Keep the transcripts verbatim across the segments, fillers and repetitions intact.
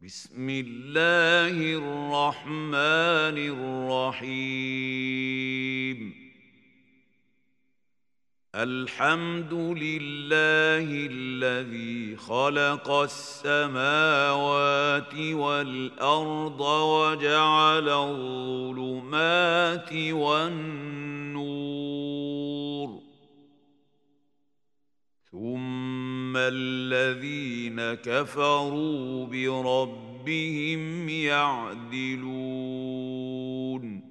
بسم الله الرحمن الرحيم. الحمد لله الذي خلق السماوات والأرض وجعل الظلمات والنور، ثم الذين كفروا بربهم يعدلون.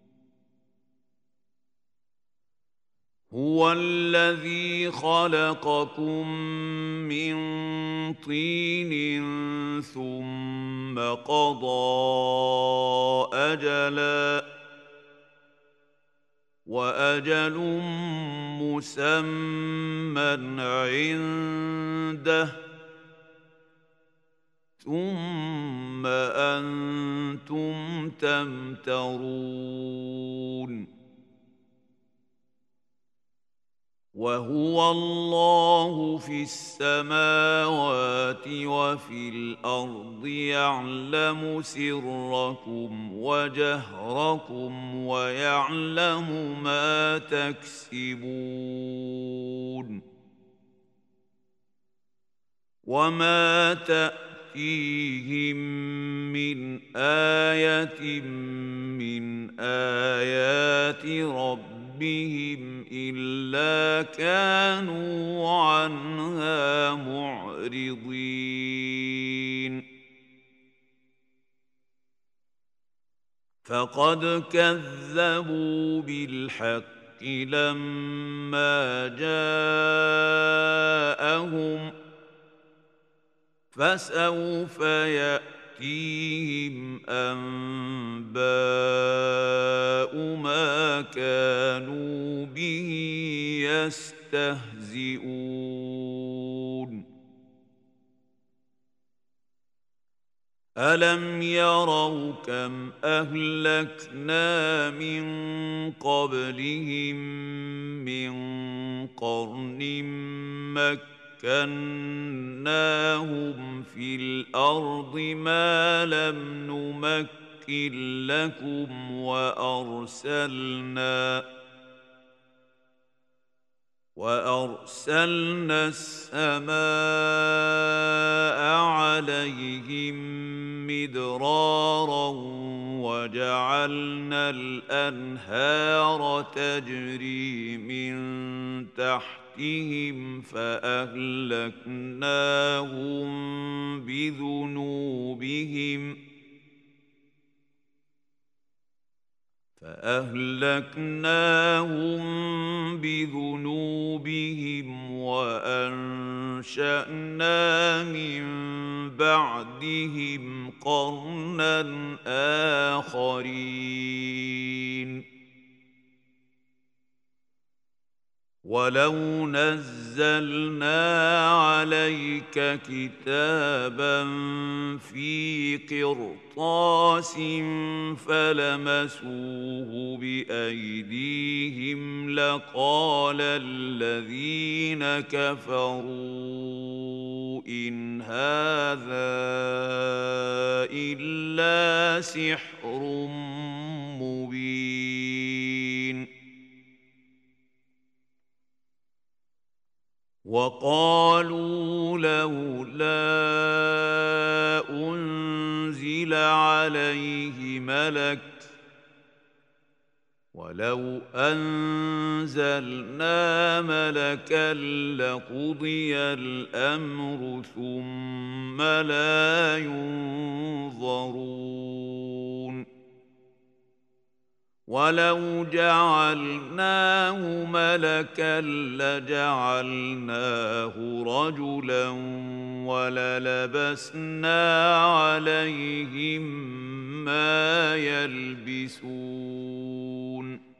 هو الذي خلقكم من طين ثم قضى أجلا وأجل مسمى عنده، ثم أنتم تمترون. وهو الله في السماوات وفي الأرض يعلم سركم وجهركم ويعلم ما تكسبون. وما تأتيهم من آية من آيات ربهم بهم إلا كانوا عنها معرضين. فقد كذبوا بالحق لما جاءهم، فسوف يأتيهم أنباء ما كانوا به يستهزئون. ألم يروا كم أهلكنا من قبلهم من قرن مكة مكناهم في الأرض ما لم نمكن لكم وأرسلنا وأرسلنا السماء عليهم مدرارا وجعلنا الأنهار تجري من تحت فأهلكناهم بذنوبهم فأهلكناهم بذنوبهم وأنشأنا من بعدهم قرنا آخرين. ولو نزلنا عليك كتابا في قرطاس فلمسوه بأيديهم لقال الذين كفروا إن هذا إلا سحر مبين. وقالوا لولا أنزل عليه ملك ولو أنزلنا ملكا لقضي الأمر ثم لا ينظرون. ولو جعلناه ملكا لجعلناه رجلا وللبسنا عليهم ما يلبسون.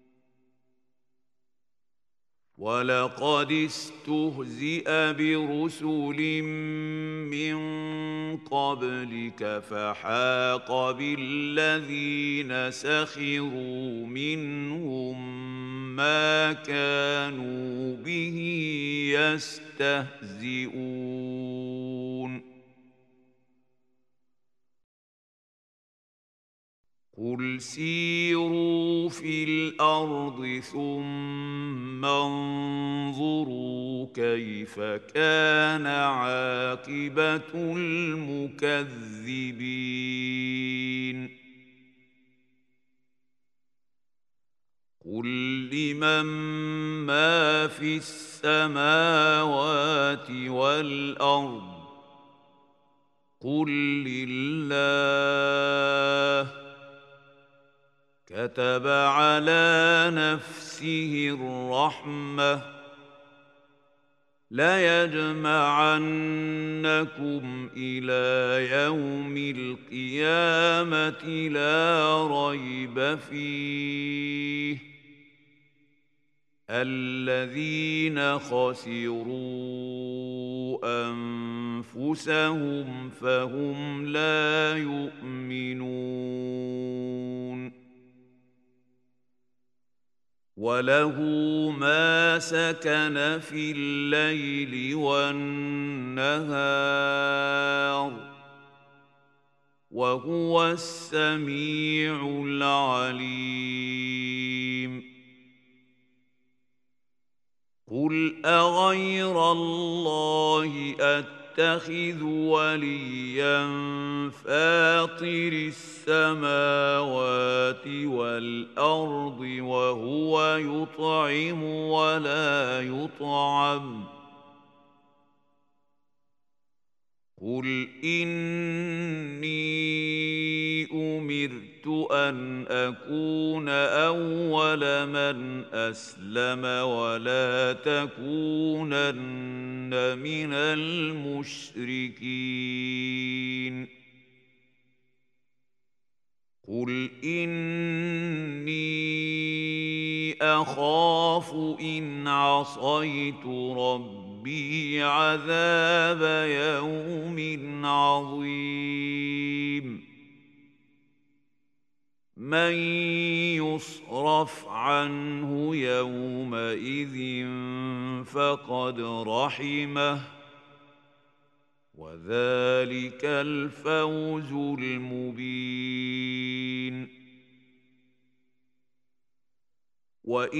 ولقد استهزئ برسل من قبلك فحاق بالذين سخروا منهم ما كانوا به يستهزئون. قل سيروا في الأرض ثم انظروا كيف كان عاقبة المكذبين قل لمن ما في السماوات والأرض قل لله كتب على نفسه الرحمة ليجمعنكم إلى يوم القيامة لا ريب فيه الذين خسروا أنفسهم فهم لا يؤمنون وله ما سكن في الليل والنهار وهو السميع العليم قل أغير الله أتخذ وليا فاطر السماوات والأرض وهو يطعم ولا يطعم قل إني أمرت أن أكون أول من أسلم ولا تكونن من المشركين قل إني أخاف إن عصيت ربي عذاب يوم عظيم من يصرف عنه يومئذ فقد رحمه وذلك الفوز المبين وإن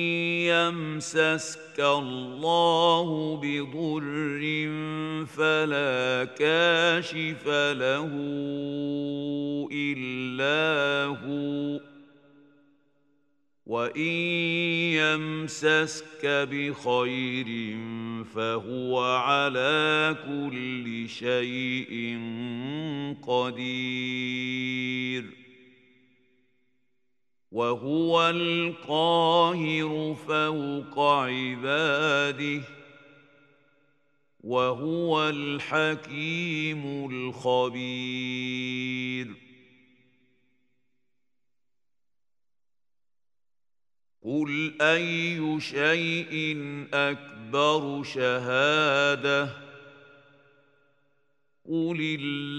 يمسسك الله بضر فلا كاشف له إلا هو وإن يمسسك بخير فهو على كل شيء قدير وهو القاهر فوق عباده وهو الحكيم الخبير قل أي شيء أكبر شهادة قل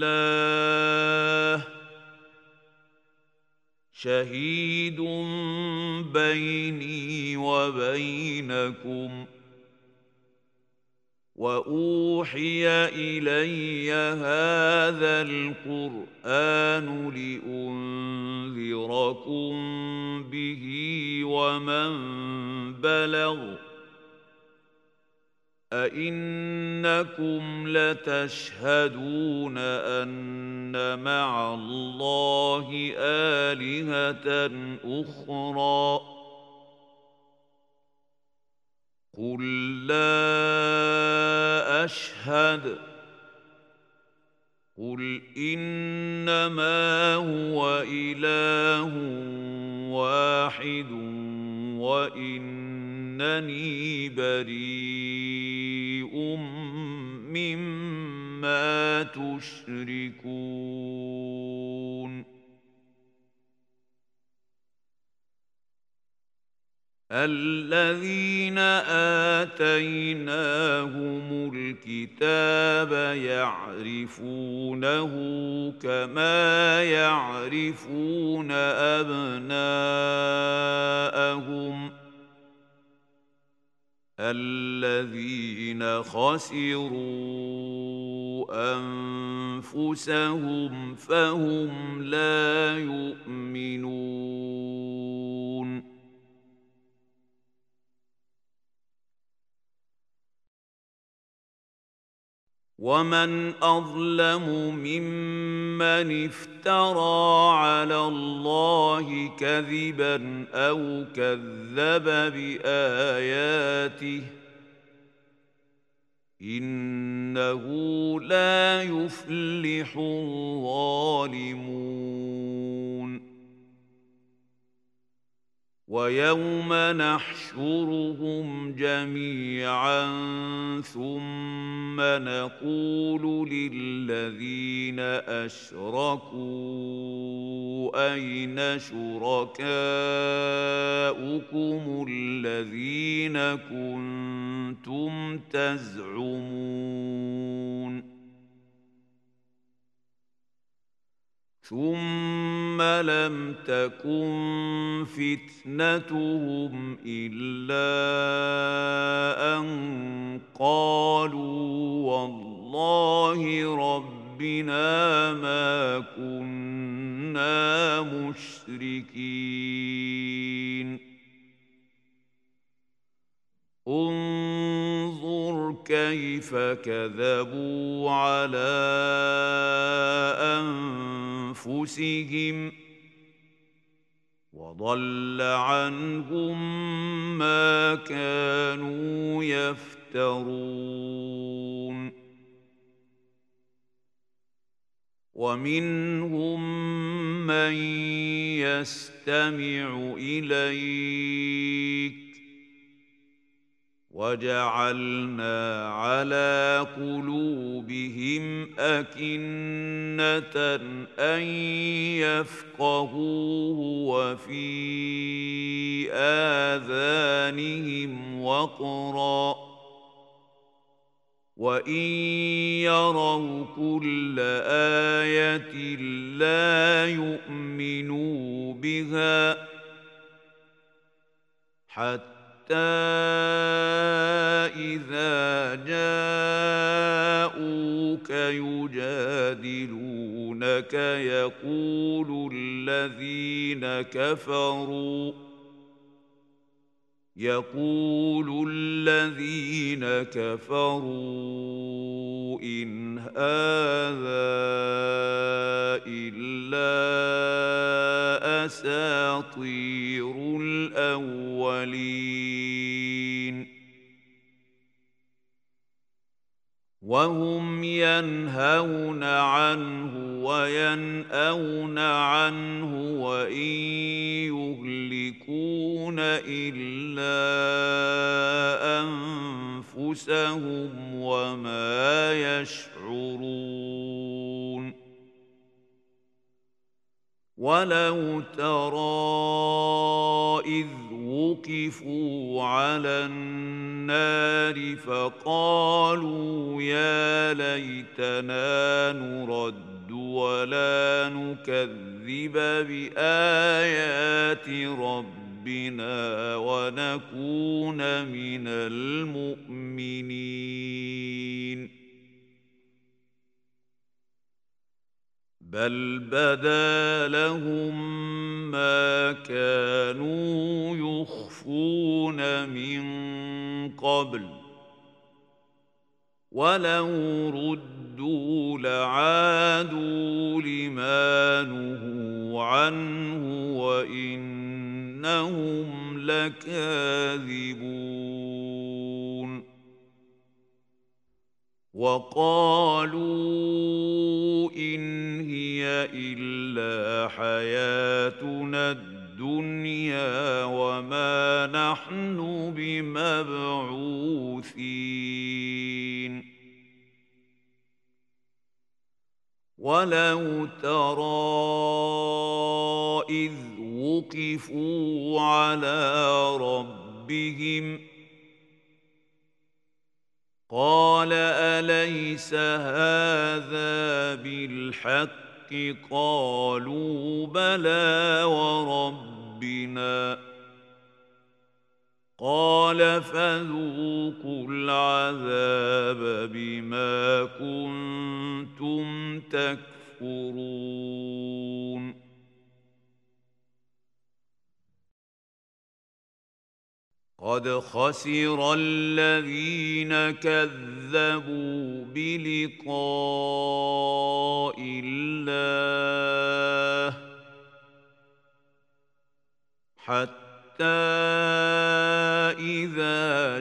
الله شهيد بيني وبينكم وأوحي إلي هذا القرآن لأنذركم به ومن بلغ أئنكم لتشهدون أن مع الله آلهة أخرى قل لا أشهد قل إنما هو إله واحد وإنني بريء مما تشركون الذين آتيناهم الكتاب يعرفونه كما يعرفون أبناءهم الذين خسروا أنفسهم فهم لا يؤمنون. ومن أظلم ممن افترى على الله كذبا أو كذب بآياته إنه لا يفلح الظالمون. ويوم نحشرهم جميعا ثم نقول للذين أشركوا أين شركاؤكم الذين كنتم تزعمون ثم لم تكن فتنتهم إلا أن قالوا والله ربنا ما كنا مشركين. انظر كيف كذبوا على أنفسهم وضل عنهم ما كانوا يفترون. ومنهم من يستمع إليك وجعلنا على قلوبهم أكنة أن يفقهوه وفي آذانهم وقرا وإن يروا كل آية لا يؤمنوا بها حتى إذا جاءوك يجادلونك يقول الذين كفروا يقول الذين كفروا إن هذا إلا أساطير الأولين. وهم ينهون عنه وينأون عنه وإن يهلكون إلا أنفسهم وما يشعرون. ولو ترى إذ وقفوا على النار فقالوا يا ليتنا نرد ولا نكذب بآيات ربنا ونكون من المؤمنين. بل بدا لهم ما كانوا يخفون من قبل ولو ردوا لعادوا لما نهوا عنه وإنهم لكاذبون. وقالوا إن هي إلا حياتنا الدنيا وما نحن بمبعوثين. ولو ترى إذ وقفوا على ربهم قال أليس هذا بالحق قالوا بلى وربنا قال فذوقوا العذاب بما كنتم تكفرون قد خسر الذين كذبوا بلقاء الله حتى إذا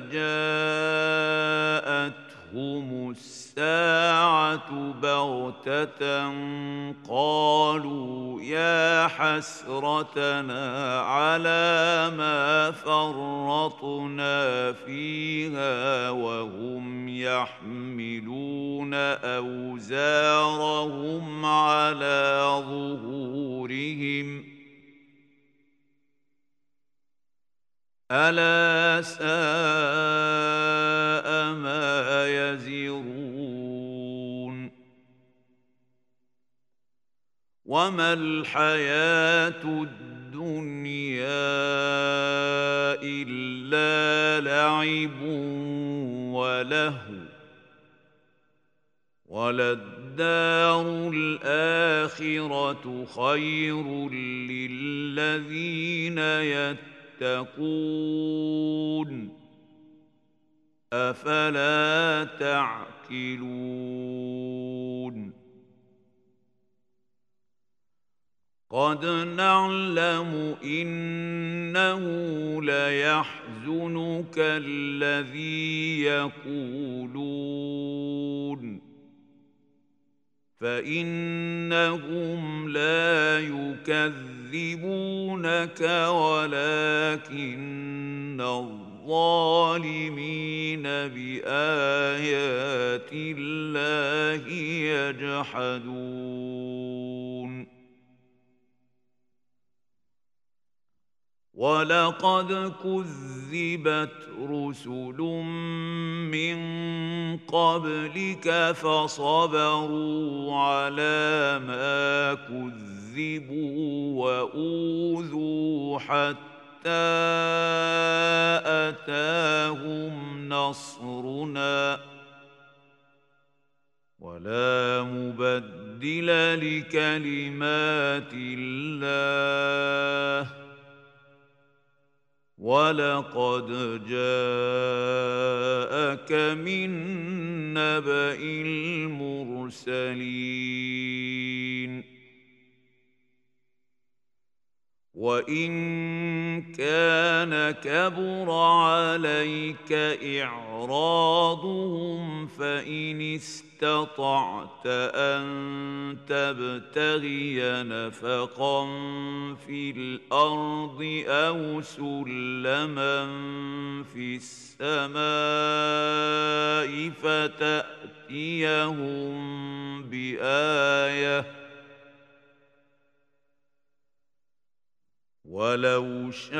جاءتهم الساعة بغتة قالوا يا حسرتنا على ما فرطنا فيها وهم يحملون أوزارهم على ظهورهم ألا ساء ما يزرون وما الحياة الدنيا إلا لعب ولهو وللدار الآخرة خير للذين يتقون تقون أفلا تعقلون قد نعلم إنه ليحزنك الذي يقولون فإنهم لا يكذبونك ولكن الظالمين بآيات الله يجحدون ولقد كذبت رسل من قبلك فصبروا على ما كذبوا وأوذوا حتى أتاهم نصرنا ولا مبدل لكلمات الله ولقد جاءك من نبأ المرسلين وإن كان كبر عليك إعراضهم فإن استطعت أن تبتغي نفقا في الأرض أو سلما في السماء فتأتيهم بآية ولو شاء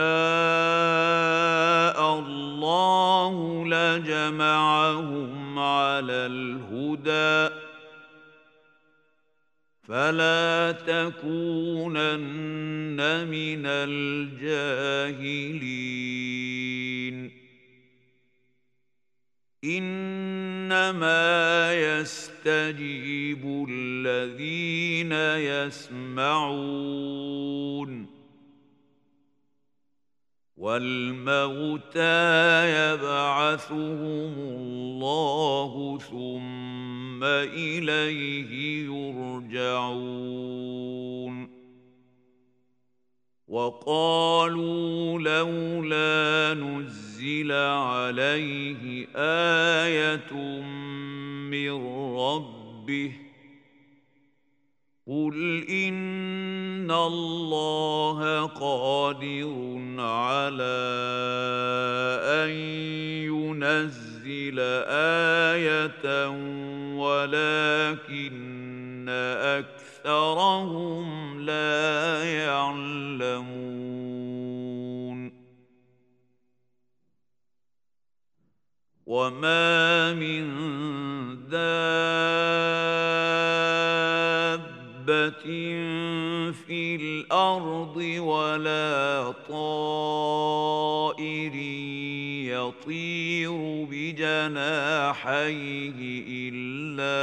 الله لجمعهم على الهدى فلا تكونن من الجاهلين إنما يستجيب الذين يسمعون والموتى يبعثهم الله ثم إليه يرجعون وقالوا لولا نزل عليه آية من ربه قل إن الله قادر على أن ينزل آية ولكن أكثرهم لا يعلمون وما من دابة في الأرض ولا طائر يطير بجناحيه إلا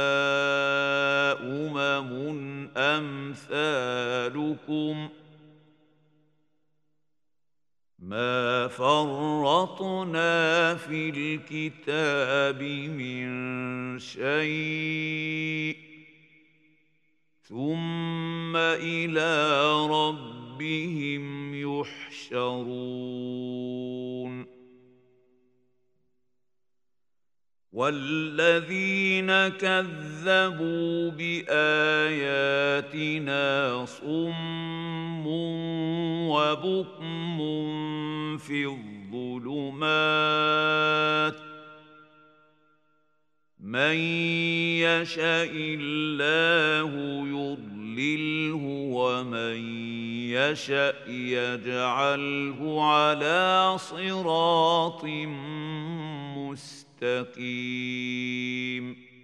أمم أمثالكم ما فرطنا في الكتاب من شيء ثم إلى ربهم يحشرون والذين كذبوا بآياتنا صم وبكم في الظلمات من يشاء الله يضلله ومن يشاء يجعله على صراط مستقيم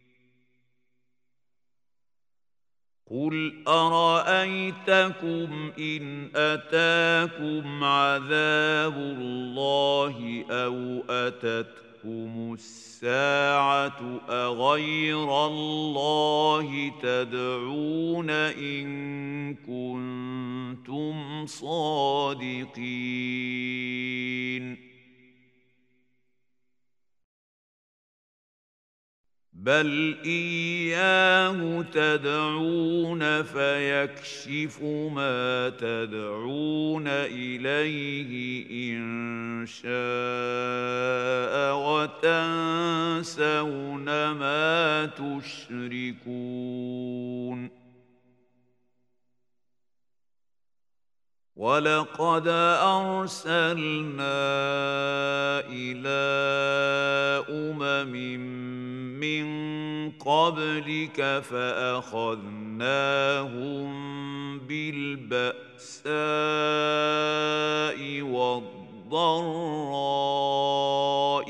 قل أرأيتكم إن أتاكم عذاب الله أو أتتكم الساعة أغير الله تدعون إن كنتم صادقين بل إياه تدعون فيكشف ما تدعون إليه إن شاء وتنسون ما تشركون ولقد أرسلنا إلى أمم من قبلك فأخذناهم بالبأساء والضراء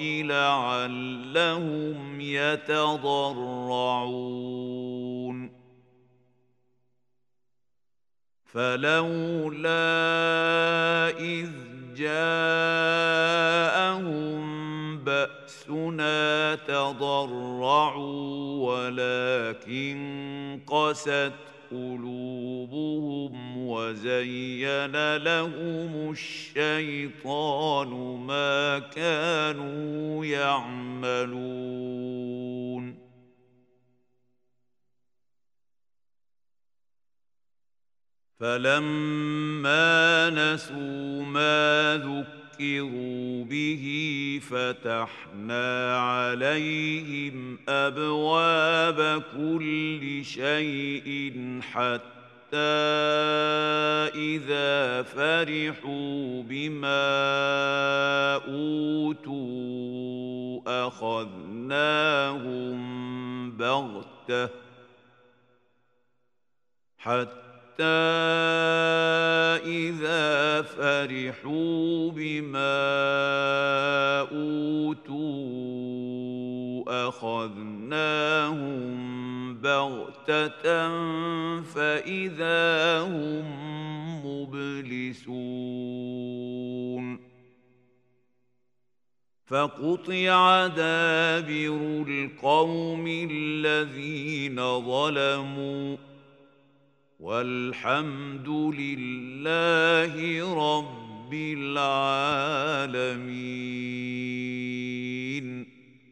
لعلهم يتضرعون فلولا إذ جاءهم بأسنا تضرعوا ولكن قست قلوبهم وزين لهم الشيطان ما كانوا يعملون فلما نسوا ما ذكروا به فتحنا عليهم أبواب كل شيء حتى إذا فرحوا بما أوتوا أخذناهم بغتة حتى حتى إذا فرحوا بما أوتوا أخذناهم بغتة فإذا هم مبلسون فقطع دابر القوم الذين ظلموا والحمد لله رب العالمين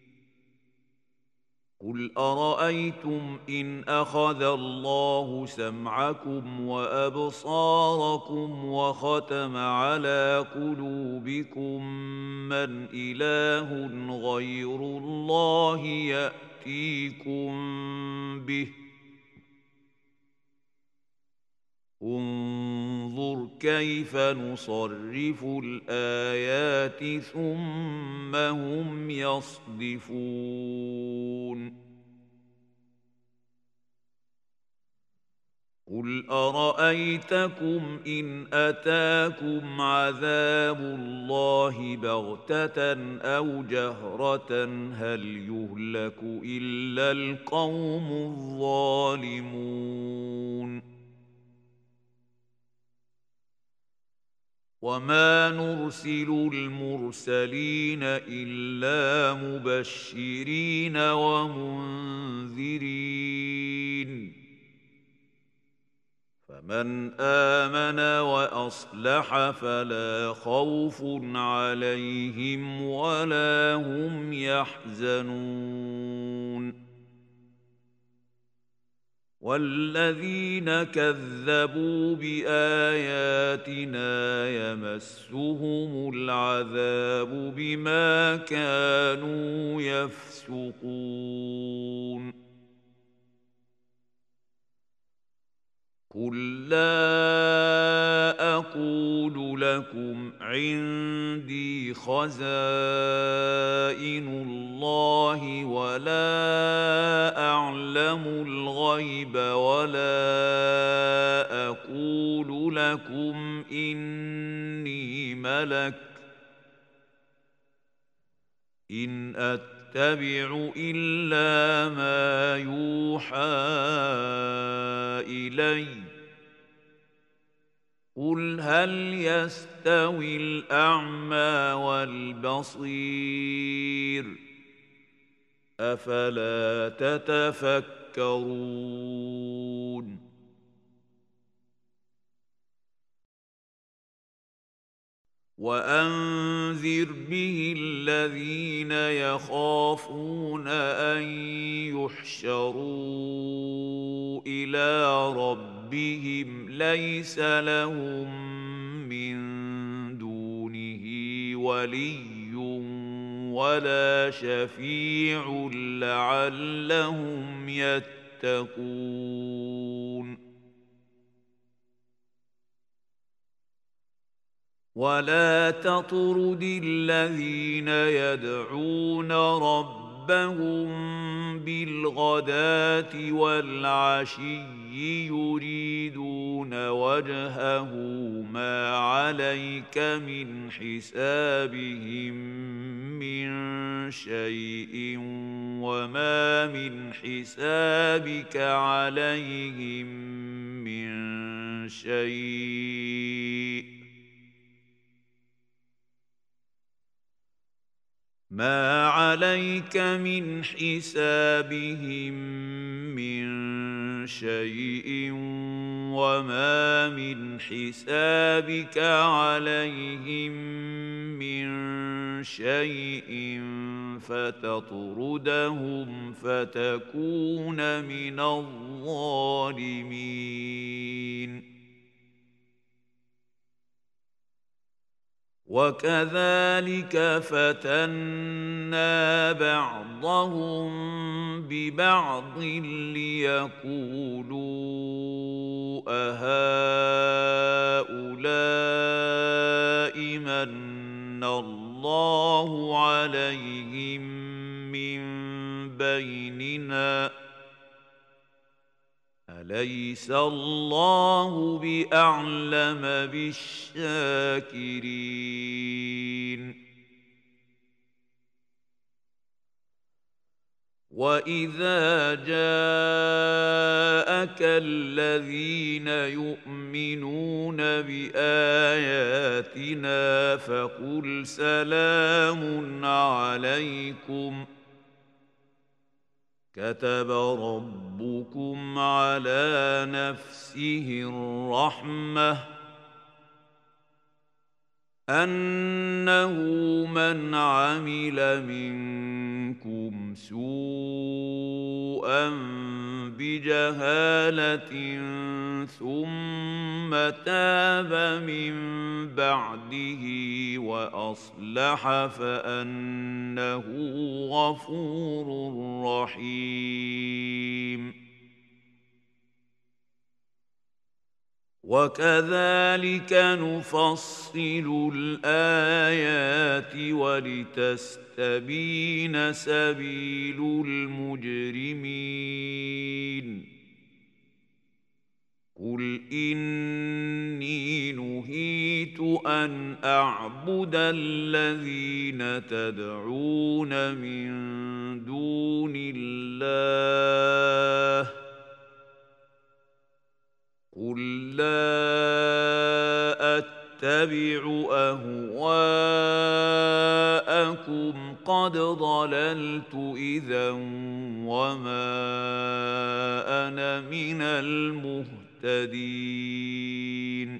قل أرأيتم إن أخذ الله سمعكم وأبصاركم وختم على قلوبكم من إله غير الله يأتيكم به انظر كيف نصرف الآيات ثم هم يصدفون قل أرأيتكم إن أتاكم عذاب الله بغتة أو جهرة هل يهلك إلا القوم الظالمون وما نرسل المرسلين إلا مبشرين ومنذرين فمن آمن وأصلح فلا خوف عليهم ولا هم يحزنون والذين كذبوا بآياتنا يمسهم العذاب بما كانوا يفسقون قل لا أقول لكم عندي خزائن الله ولا أعلم الغيب ولا أقول لكم إني ملك إن أتبع إلا ما يوحى إلي قل هل يستوي الأعمى والبصير أفلا تتفكرون وأنذر به الذين يخافون أن يحشروا إلى ربهم ليس لهم من دونه ولي ولا شفيع لعلهم يتقون ولا تطرد الذين يدعون ربهم بالغداة والعشي يريدون وجهه ما عليك من حسابهم من شيء وما من حسابك عليهم من شيء ما عليك من حسابهم من شيء وما من حسابك عليهم من شيء فتطردهم فتكون من الظالمين وكذلك فتنا بعضهم ببعض ليقولوا أهؤلاء من الله عليهم من بيننا أليس الله بأعلم بالشاكرين وإذا جاءك الذين يؤمنون بآياتنا فقل سلام عليكم كتب ربكم على نفسه الرحمة أنه من عمل منكم سوءا بجهالة ثم تاب من بعده وأصلح فأنه غفور رحيم وكذلك نفصل الآيات ولتستبين سبيل المجرمين قل إني نهيت أن أعبد الذين تدعون من دون الله قل لا أتبع أهواءكم قد ضللت إذا وما أنا من المهتدين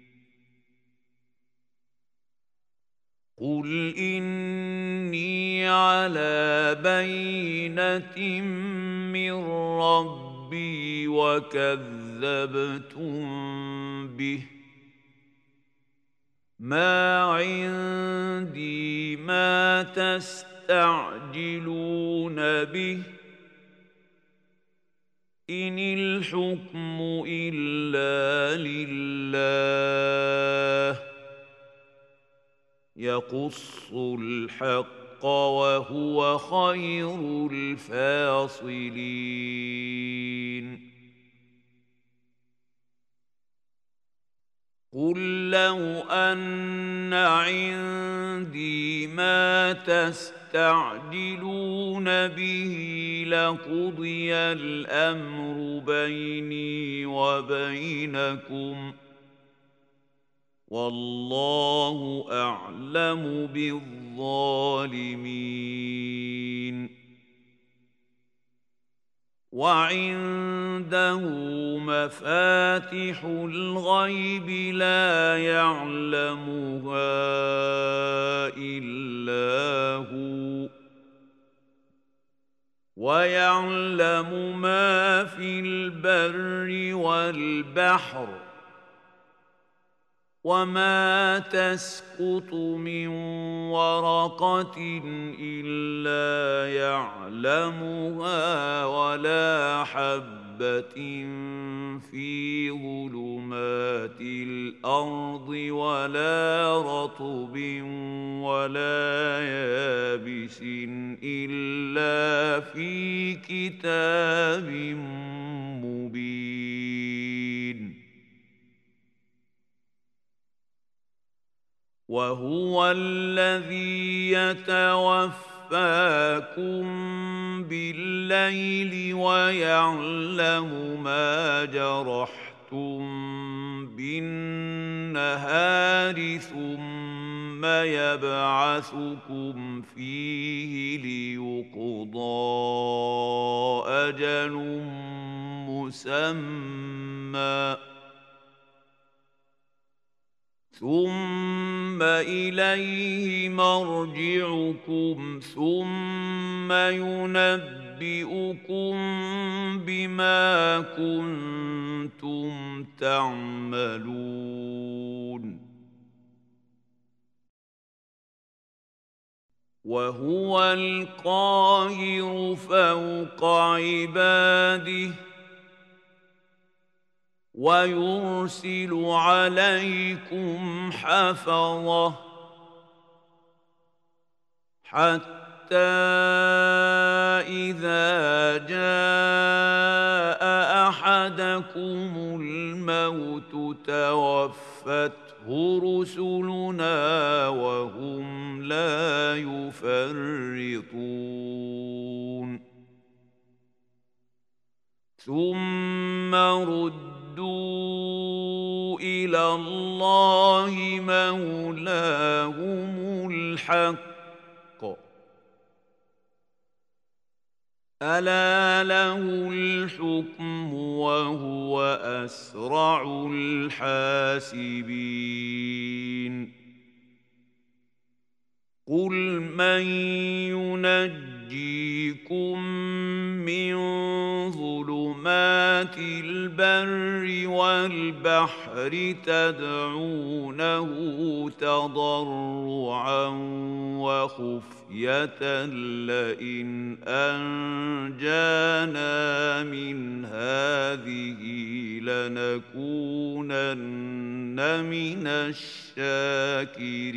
قل إني على بينة من ربي وكذبتم به ما عندي ما تستعجلون به إن الحكم إلا لله يقص الحق وهو خير الفاصلين قل لو أن عندي ما تستعجلون به لقضي الأمر بيني وبينكم والله أعلم بالظالمين وعنده مفاتح الغيب لا يعلمها إلا هو ويعلم ما في البر والبحر وما تسقط من ورقة إلا يعلمها ولا حبة في ظلمات الأرض ولا رطب ولا يابس إلا في كتاب مبين وهو الذي يتوفاكم بالليل ويعلم ما جرحتم بالنهار ثم يبعثكم فيه ليقضى أجل مسمى ثم إليه مرجعكم ثم ينبئكم بما كنتم تعملون وهو القاهر فوق عباده ويرسل عليكم حفظة حتى إذا جاء أحدكم الموت توفته رسلنا وهم لا يفرطون ثم ردوا إلى الله مولاهم الحق ألا له الحكم وهو أسرع الحاسبين قل من ينجيكم من ظلمات البر والبحر تدعونه تضرعا وخفية لئن أنجانا من هذه لنكونن من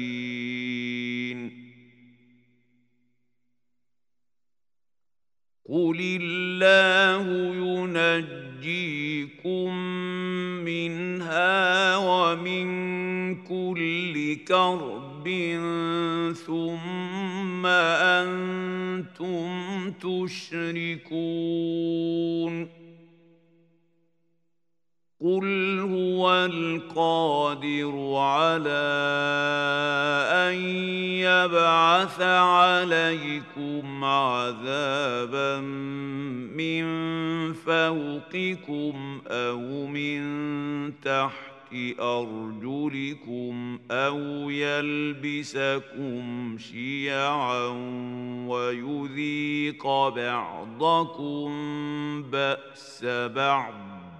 الشاكرين قل الله ينجيكم منها ومن كل كرب ثم أنتم تشركون قل هو القادر على أن يبعث عليكم عذابا من فوقكم أو من تحت أرجلكم أو يلبسكم شيعا ويذيق بعضكم بأس بعض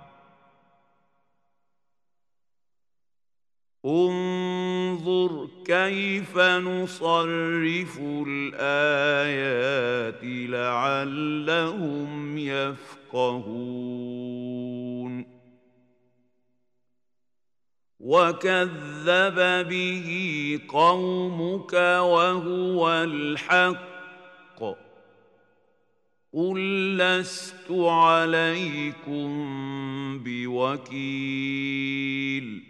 انظر كيف نصرف الآيات لعلهم يفقهون وكذب به قومك وهو الحق قل لست عليكم بوكيل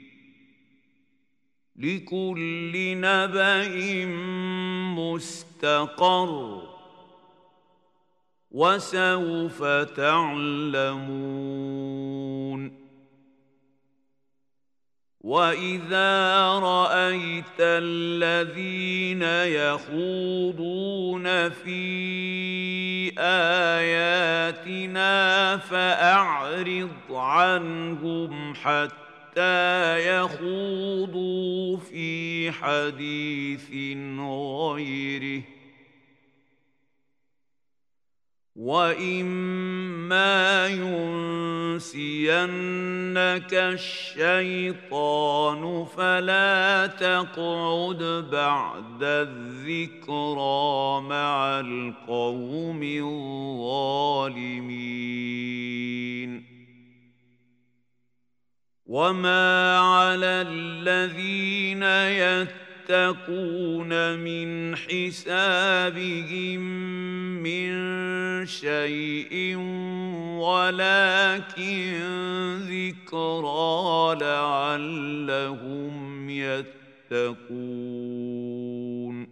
لكل نبأ مستقر وسوف تعلمون وإذا رأيت الذين يخوضون في آياتنا فأعرض عنهم حتى حتى يخوضوا في حديث غيره وإما ينسينك الشيطان فلا تقعد بعد الذكرى مع القوم الظالمين وما على الذين يتقون من حسابهم من شيء ولكن ذكرى لعلهم يتقون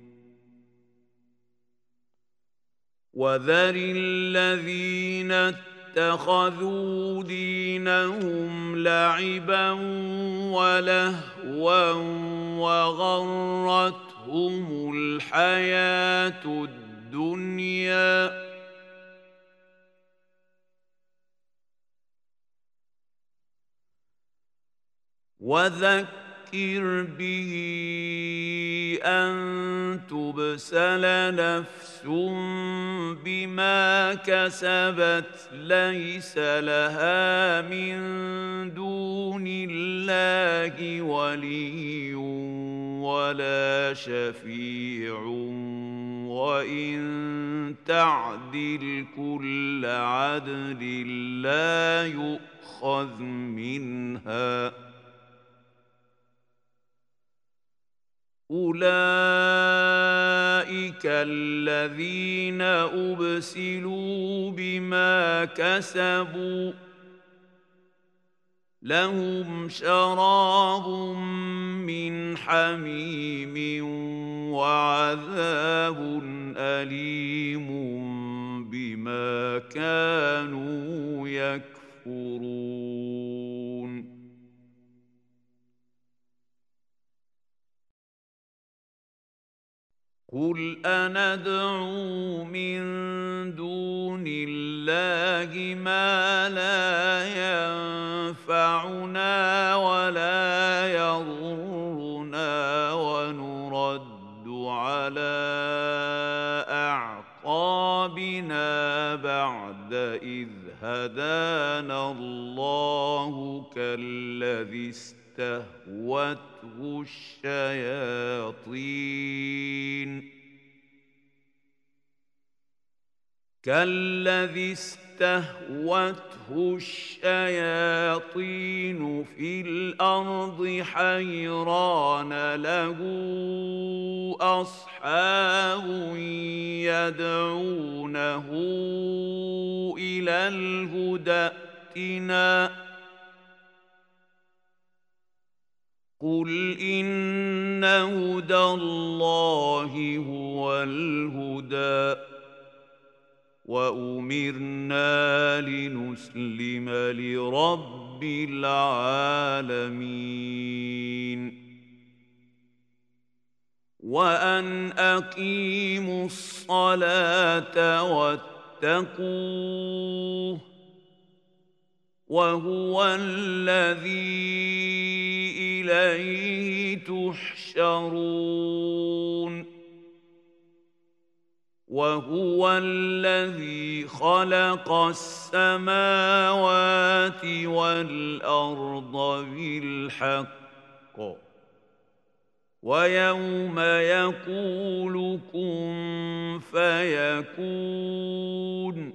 وذر الذين اتخذوا دينهم لعبا ولهوا وغرتهم الحياة الدنيا وذكر به أن تبسل نفس بما كسبت ليس لها من دون الله ولي ولا شفيع وإن تعدل كل عدل لا يؤخذ منها أولئك الذين أبسلوا بما كسبوا لهم شراب من حميم وعذاب أليم بما كانوا يكفرون قل أندعو من دون الله ما لا ينفعنا ولا يضرنا ونرد على أعقابنا بعد إذ هدانا الله كالذي استهوته الشياطين كالذي استهوته الشياطين في الأرض حيران له أصحاب أصحاب يدعونه إلى الهدى ائتنا قل إن هدى الله هو الهدى وأمرنا لنسلم لرب العالمين وأن أقيموا الصلاة واتقوه وهو الذي إليه تحشرون وهو الذي خلق السماوات والأرض بالحق ويوم يقول كن فيكون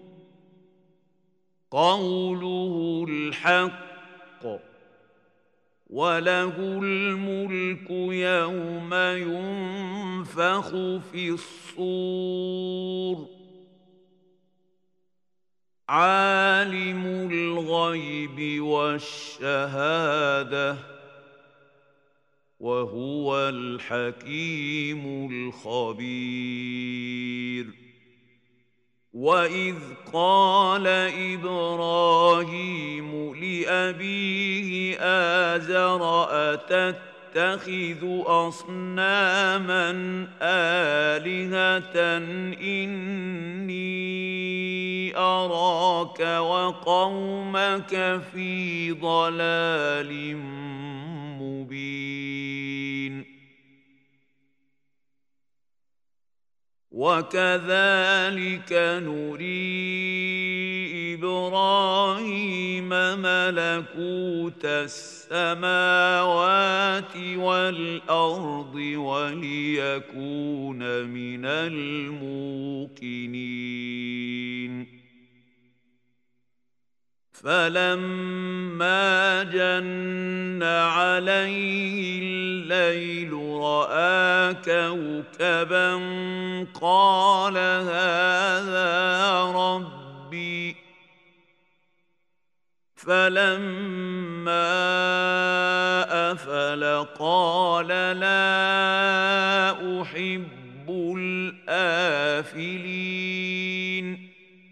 قوله الحق وله الملك يوم ينفخ في الصور عالم الغيب والشهادة وهو الحكيم الخبير وإذ قال إبراهيم لأبيه آزر أتتخذ أصناما آلهة إني أراك وقومك في ضلال مبين وكذلك نري إبراهيم ملكوت السماوات والأرض وليكون من الموقنين فلما جن عليه الليل رأى كوكبا قال هذا ربي فلما أفل قال لا أحب الآفلين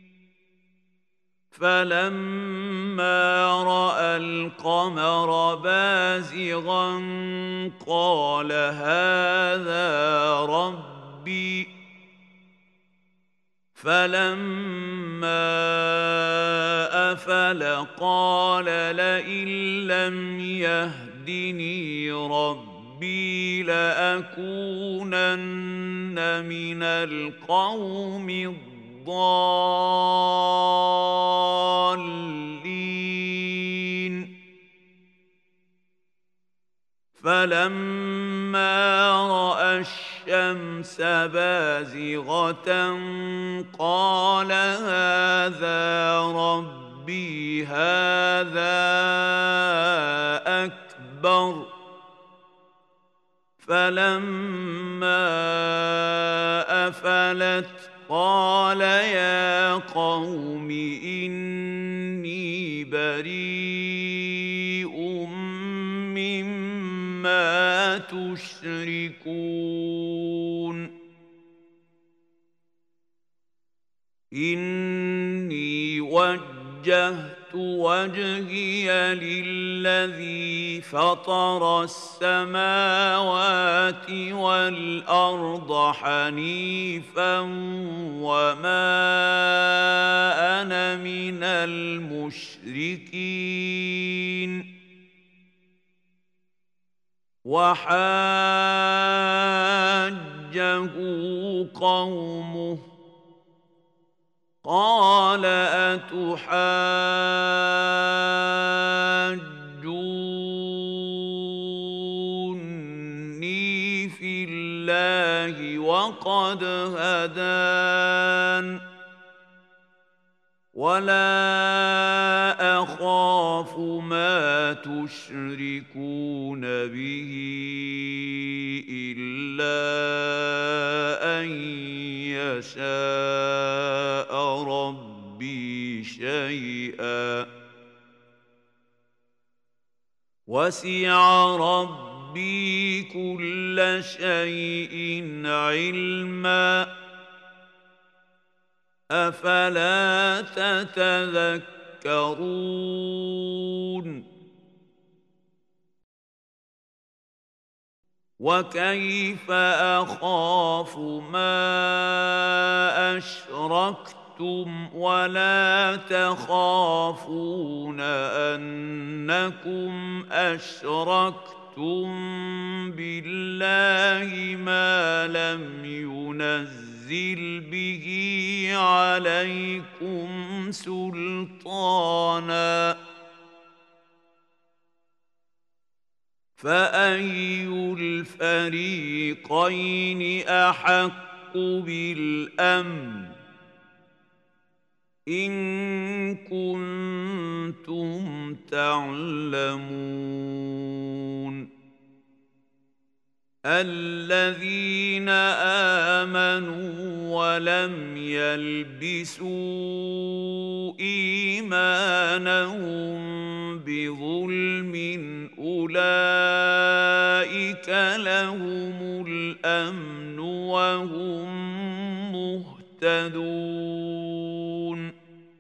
فلما رأى القمر بازغا قال هذا ربي فلما أفل قال لئن لم يهدني ربي لأكونن من القوم الضالين فلما رأى الشمس بازغة قال هذا ربي هذا أكبر فلما أفلت قال يا قوم إني بريء مما تشركون إني وجهت وجهي للذي فطر السماوات والأرض حنيفا وما أنا من المشركين وحاجه قومه قال أتحاجوني في الله وقد هدان ولا أخاف ما ما تشركون به إلا أن يشاء ربي شيئا وسع ربي كل شيء علما أفلا تتذكرون وكيف أخاف ما أشركتم ولا تخافون أنكم أشركتم بالله ما لم ينزل به عليكم سلطانا فأي الفريقين أحق بالأمن إن كنتم تعلمون الذين آمنوا ولم يلبسوا إيمانهم بظلم أولئك لهم الأمن وهم مهتدون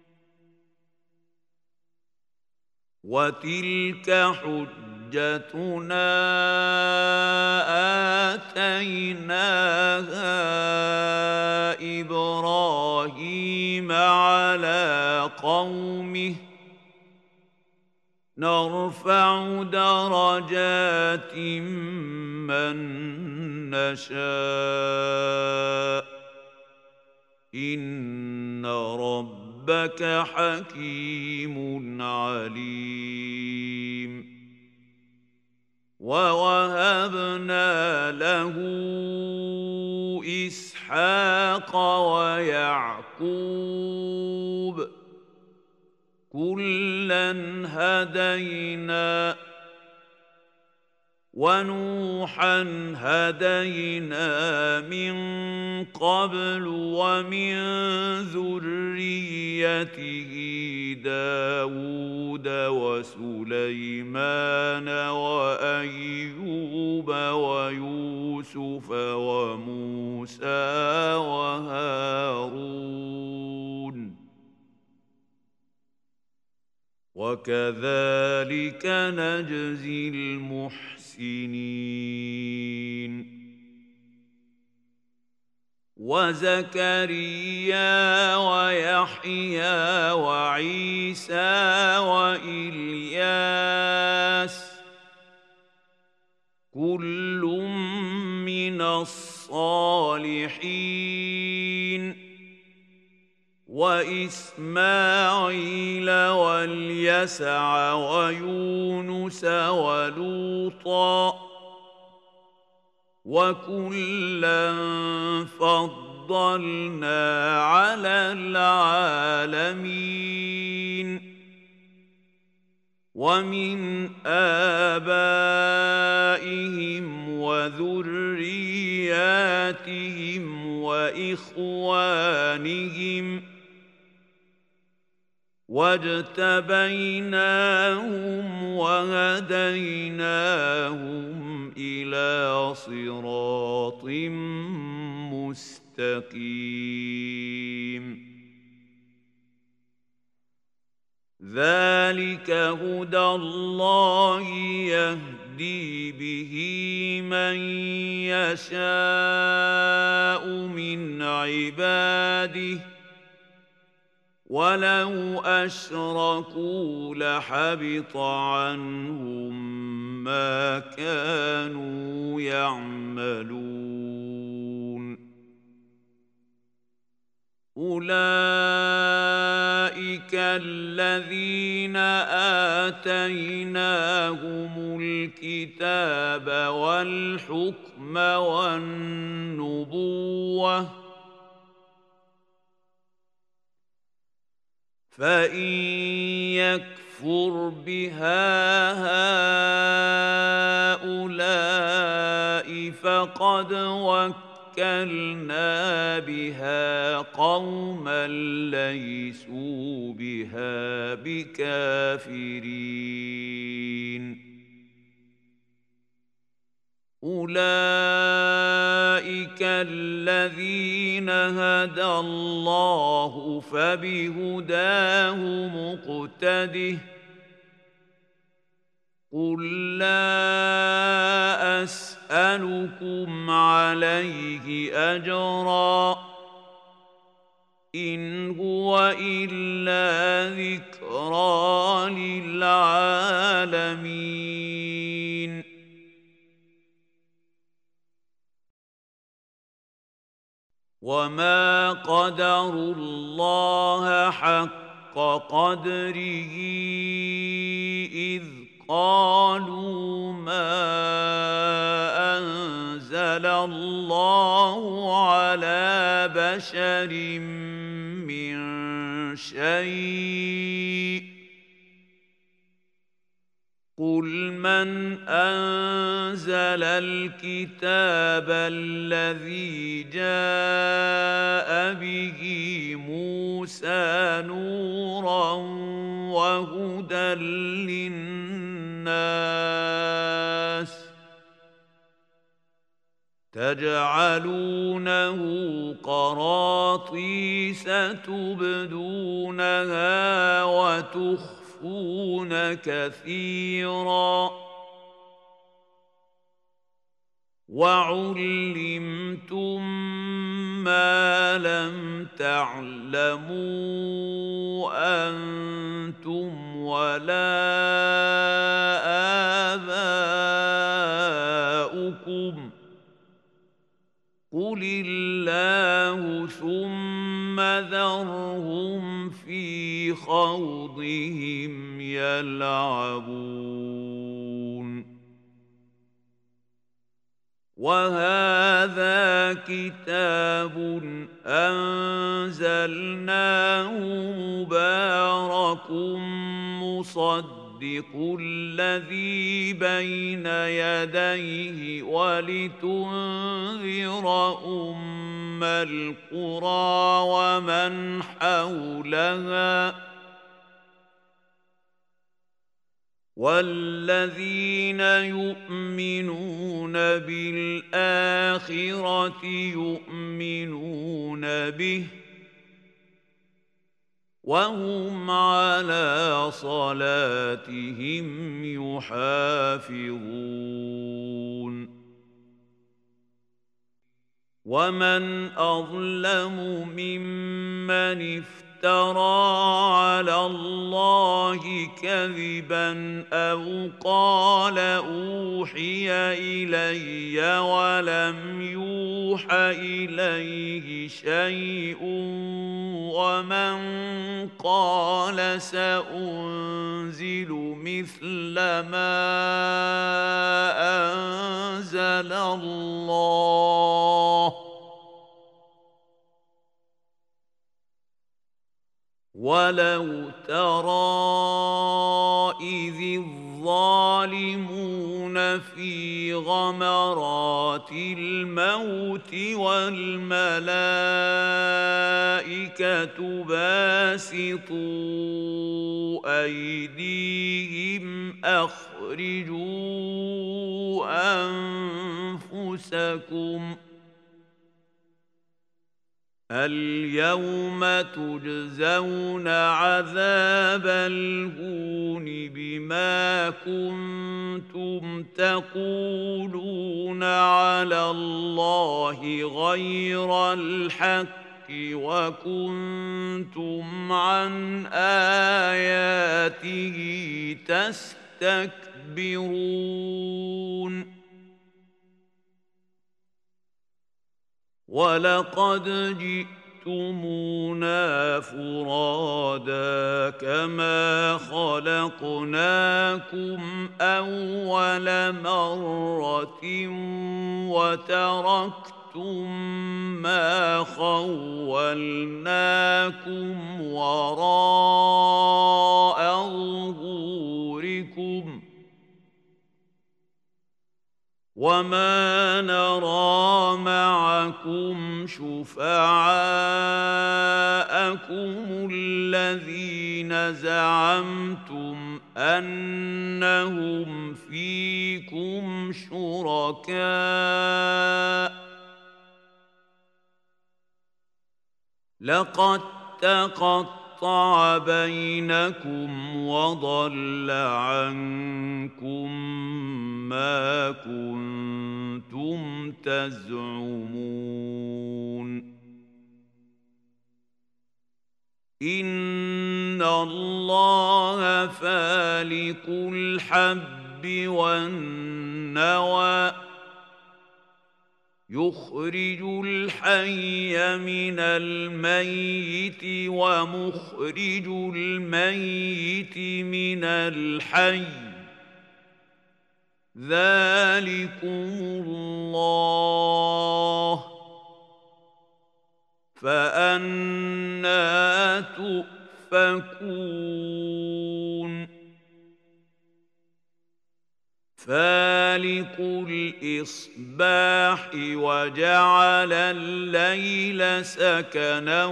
وتلك حجتنا آتيناها إبراهيم على قومه نرفع درجات من نشاء إن ربك حكيم عليم ووهبنا له إسحاق ويعقوب كلا هدينا ونوحا هدينا من قبل ومن ذريته داود وسليمان وأيوب ويوسف وموسى وهارون وكذلك نجزي المحسنين وزكريا ويحيى وعيسى وإلياس كل من الصالحين وإسماعيل واليسع ويونس ولوطا وكلا فضلنا على العالمين ومن آبائهم وذرياتهم وإخوانهم واجتبيناهم وهديناهم إلى صراط مستقيم ذلك هدى الله يهدي به من يشاء من عباده ولو أشركوا لحبط عنهم ما كانوا يعملون أولئك الذين آتيناهم الكتاب والحكم والنبوة فإن يكفر يكفر بها هؤلاء فقد وكلنا بها قوما ليسوا بها بكافرين أولئك الذين هدى الله فبهداه مقتده قل لا أسألكم عليه أجرا إن هو إلا ذكرى للعالمين وما قدروا الله حق قدره إذ قالوا ما أنزل الله على بشر من شيء قل من أنزل الكتاب الذي جاء به موسى نورا وهدى للناس تجعلونه قراطيس تبدونها وتخفونها كثيرا وعلمتم ما لم تعلموا أنتم ولا آباؤكم قل الله ثم ذرهم في خوضهم يلعبون وهذا كتاب أنزلناه مبارك مصدق الذي بين يديه ولتنذر أم القرى ومن حولها والذين يؤمنون بالآخرة يؤمنون به وهم على صلاتهم يحافظون ومن أظلم ممن افترى على الله كذبا أو قال أوحي إلي ولم يوح إليه شيء ومن قال سأنزل مثل ما أنزل الله ولو ترى إذ الظالمون في غمرات الموت والملائكة باسطوا أيديهم أخرجوا أنفسكم اليوم تجزون عذاب الهون بما كنتم تقولون على الله غير الحق وكنتم عن آياته تستكبرون ولقد جئتمونا فرادا كما خلقناكم أول مرة وتركتم ما خولناكم وراء ظهوركم وما نرى معكم شفعاءكم الذين زعمتم أنهم فيكم شركاء لقد تقطع بينكم وضل عنكم ما كنتم تزعمون إن الله فالق الحب والنوى يخرج الحي من الميت ومخرج الميت من الحي ذلكم الله فأنى تؤفكون فالق الإصباح وجعل الليل سكنا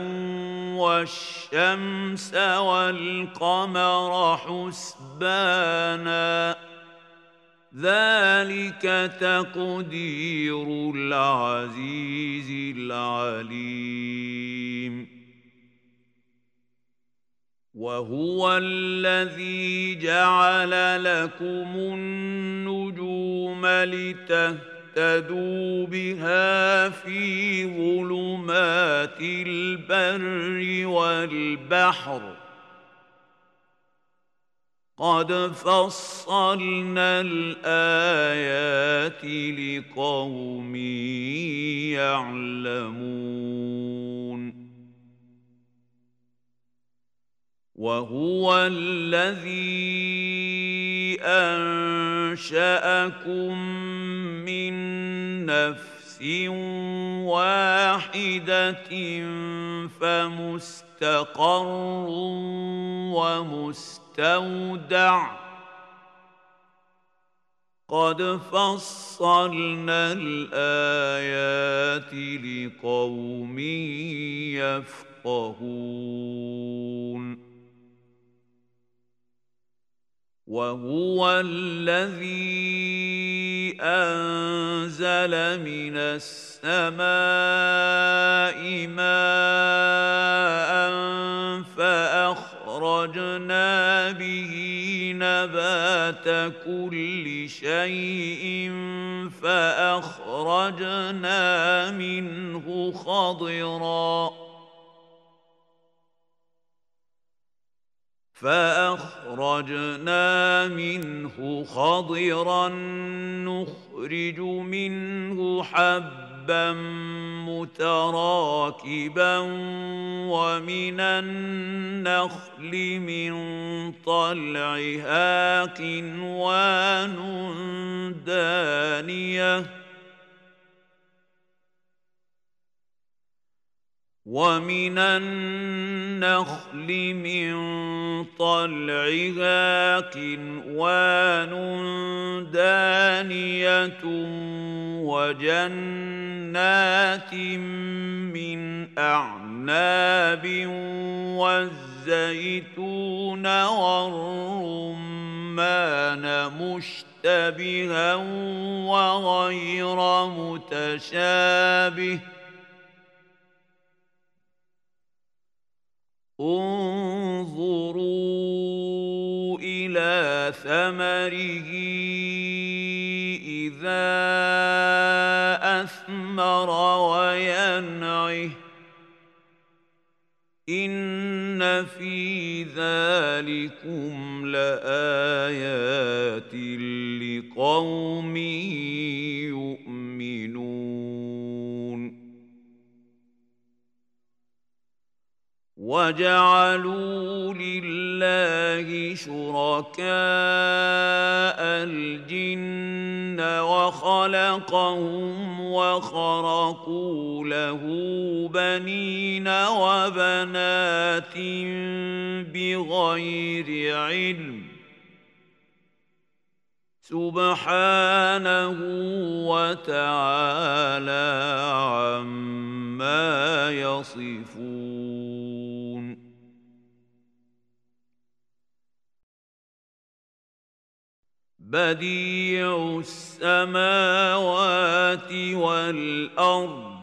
والشمس والقمر حسبانا ذلك تقدير العزيز العليم وهو الذي جعل لكم النجوم لتهتدوا بها في ظلمات البر والبحر قد فصلنا الآيات لقوم يعلمون وهو الذي أنشأكم من نفس واحدة فمستقر ومستودع قد فصلنا الآيات لقوم يفقهون وهو الذي أنزل من السماء ماء فأخرجنا به نبات كل شيء فأخرجنا منه خضراً فأخرجنا منه خضرا نخرج منه حبا متراكبا ومن النخل من طلعها قنوان دانية ومن النخل من طلعها قنوان دانية وجنات من أعناب والزيتون والرمان مشتبها وغير متشابه انظروا إلى ثمره إذا أثمر وينعه إن في ذلكم لآيات لقوم يؤمنون وجعلوا لله شركاء الجن وخلقهم وخرقوا له بنين وبنات بغير علم سبحانه وتعالى عما يصفون. بديع السماوات والأرض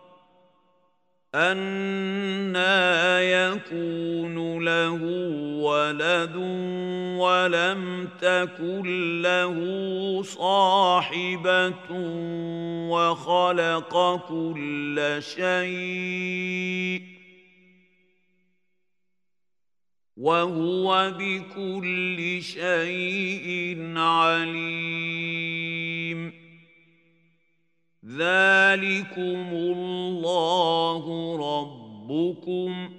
أنى يكون له ولد ولم تكن له صاحبة وخلق كل شيء وهو بكل شيء عليم. ذلكم الله ربكم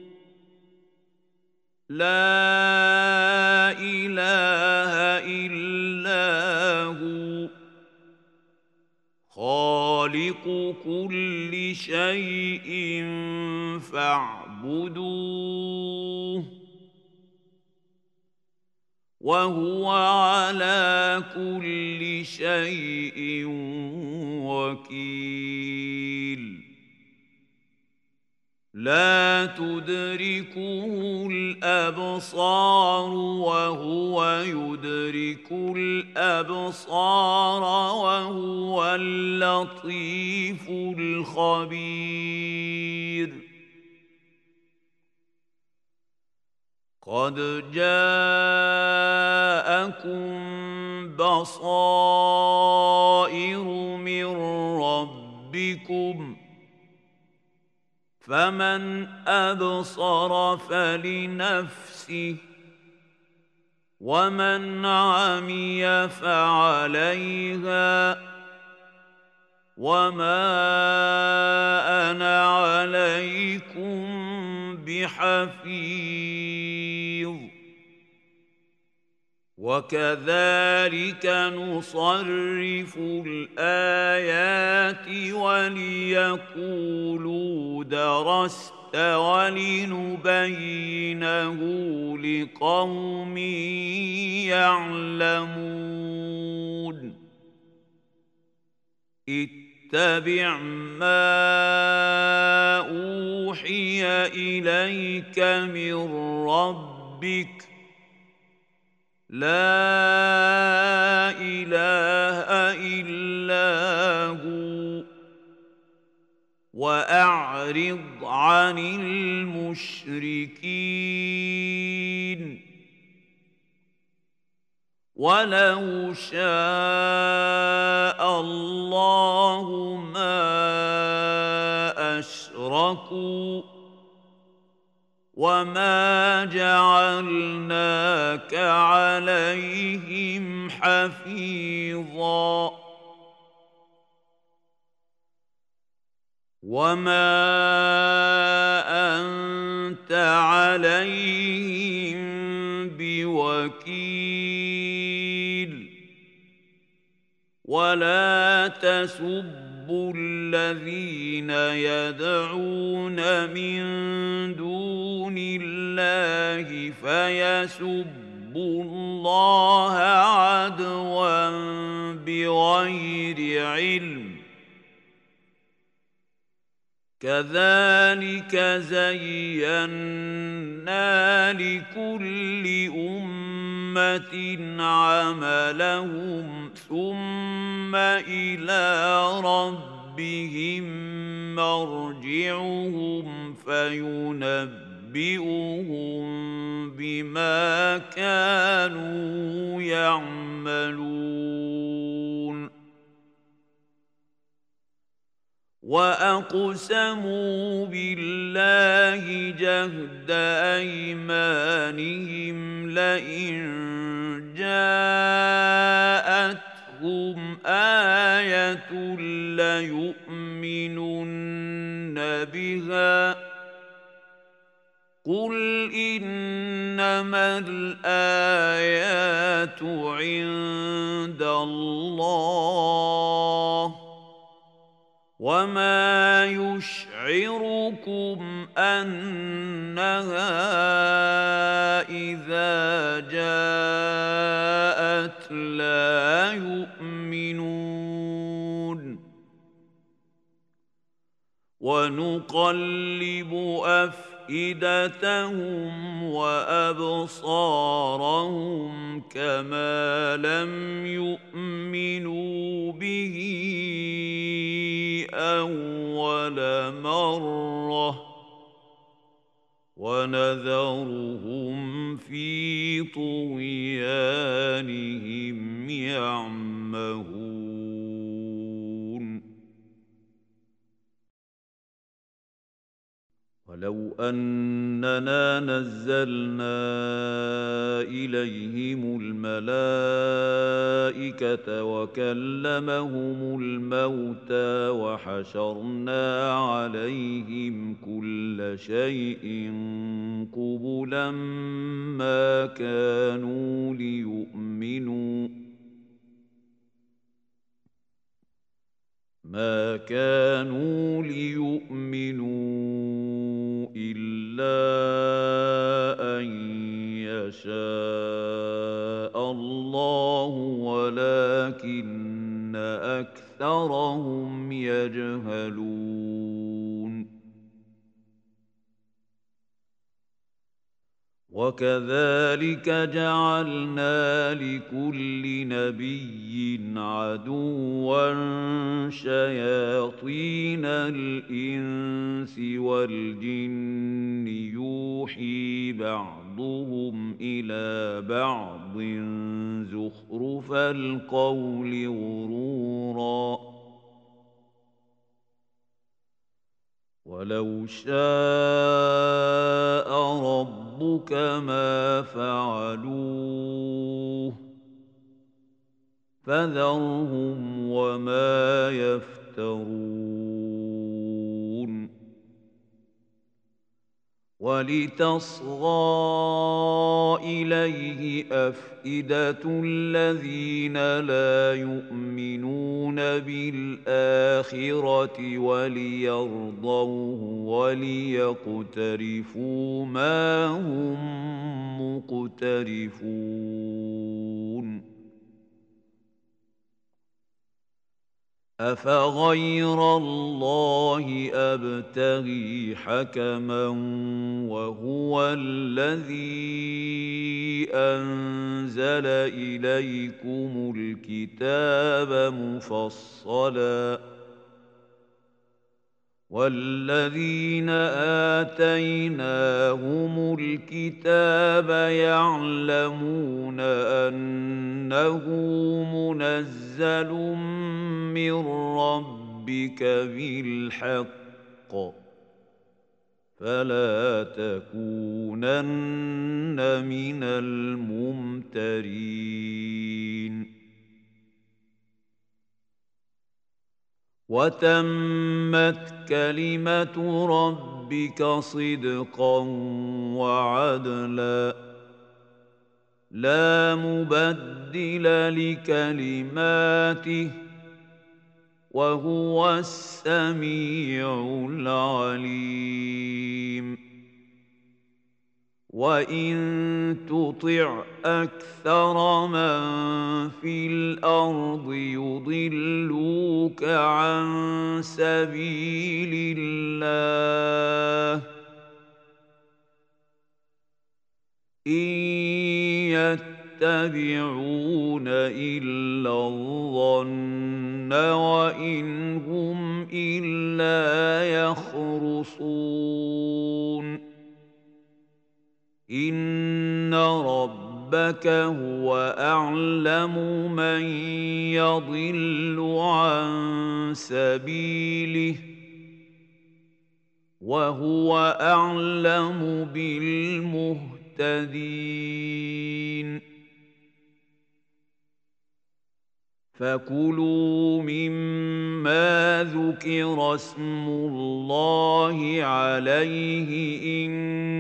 لا إله إلا هو خالق كل شيء فاعبدوه وهو على كل شيء وكيل. لا تدركه الأبصار وهو يدرك الأبصار وهو اللطيف الخبير. قد جاءكم بصائر من ربكم فمن أبصر فلنفسه ومن عمي فعليها وما أنا عليكم بحفيظ. وكذلك نصرف الآيات وليقولوا درست ولنبينه لقوم يعلمون. اتبع ما أوحي إليك من ربك لا إله إلا هو وأعرض عن المشركين. ولو شاء الله ما أشركوا وما جعلناك عليهم حفيظا وما أنت عليهم بوكيل. ولا تسبوا الذين يدعون من دون الله فيسبوا الله عدوا بغير علم. كذلك زينا لكل أمة عملهم ثم إلى ربهم مرجعهم فينبئهم بما كانوا يعملون. وأقسموا بالله جهد أيمانهم لئن جاءتهم آية ليؤمنن بها قل إنما الآيات عند الله وما يشعركم أنها إذا جاءت لا يؤمنون ونقلب أفئدتهم وأبصارهم كما لم يؤمنوا به أول مرة ونذرهم في طغيانهم يعمهون ولو أننا نزلنا إليهم الملائكة وكلمهم الموتى وحشرنا عليهم كل شيء قبلا ما كانوا ليؤمنوا ما كانوا ليؤمنوا إلا أن يشاء الله ولكن أكثرهم يجهلون وكذلك جعلنا لكل نبي عدوا شياطين الإنس والجن يوحي بعضهم إلى بعض زخرف القول غرورا ولو شاء ربك ما فعلوه فذرهم وما يفترون ولتصغى إليه أفئدة الذين لا يؤمنون بالآخرة وليرضوه وليقترفوا ما هم مقترفون أفغير الله أبتغي حكما وهو الذي أنزل إليكم الكتاب مفصلا والذين آتيناهم الكتاب يعلمون أنه منزل من ربك بالحق فلا تكونن من الممترين وتمت كلمة ربك صدقا وعدلا لا مبدل لكلماته وهو السميع العليم وإن تطع أكثر من في الأرض يضلوك عن سبيل الله إن يتبعون إلا الظن وإن هم إلا يخرصون إن ربك هو أعلم من يضل عن سبيله وهو أعلم بالمهتدين فكلوا مما ذكر اسم الله عليه إن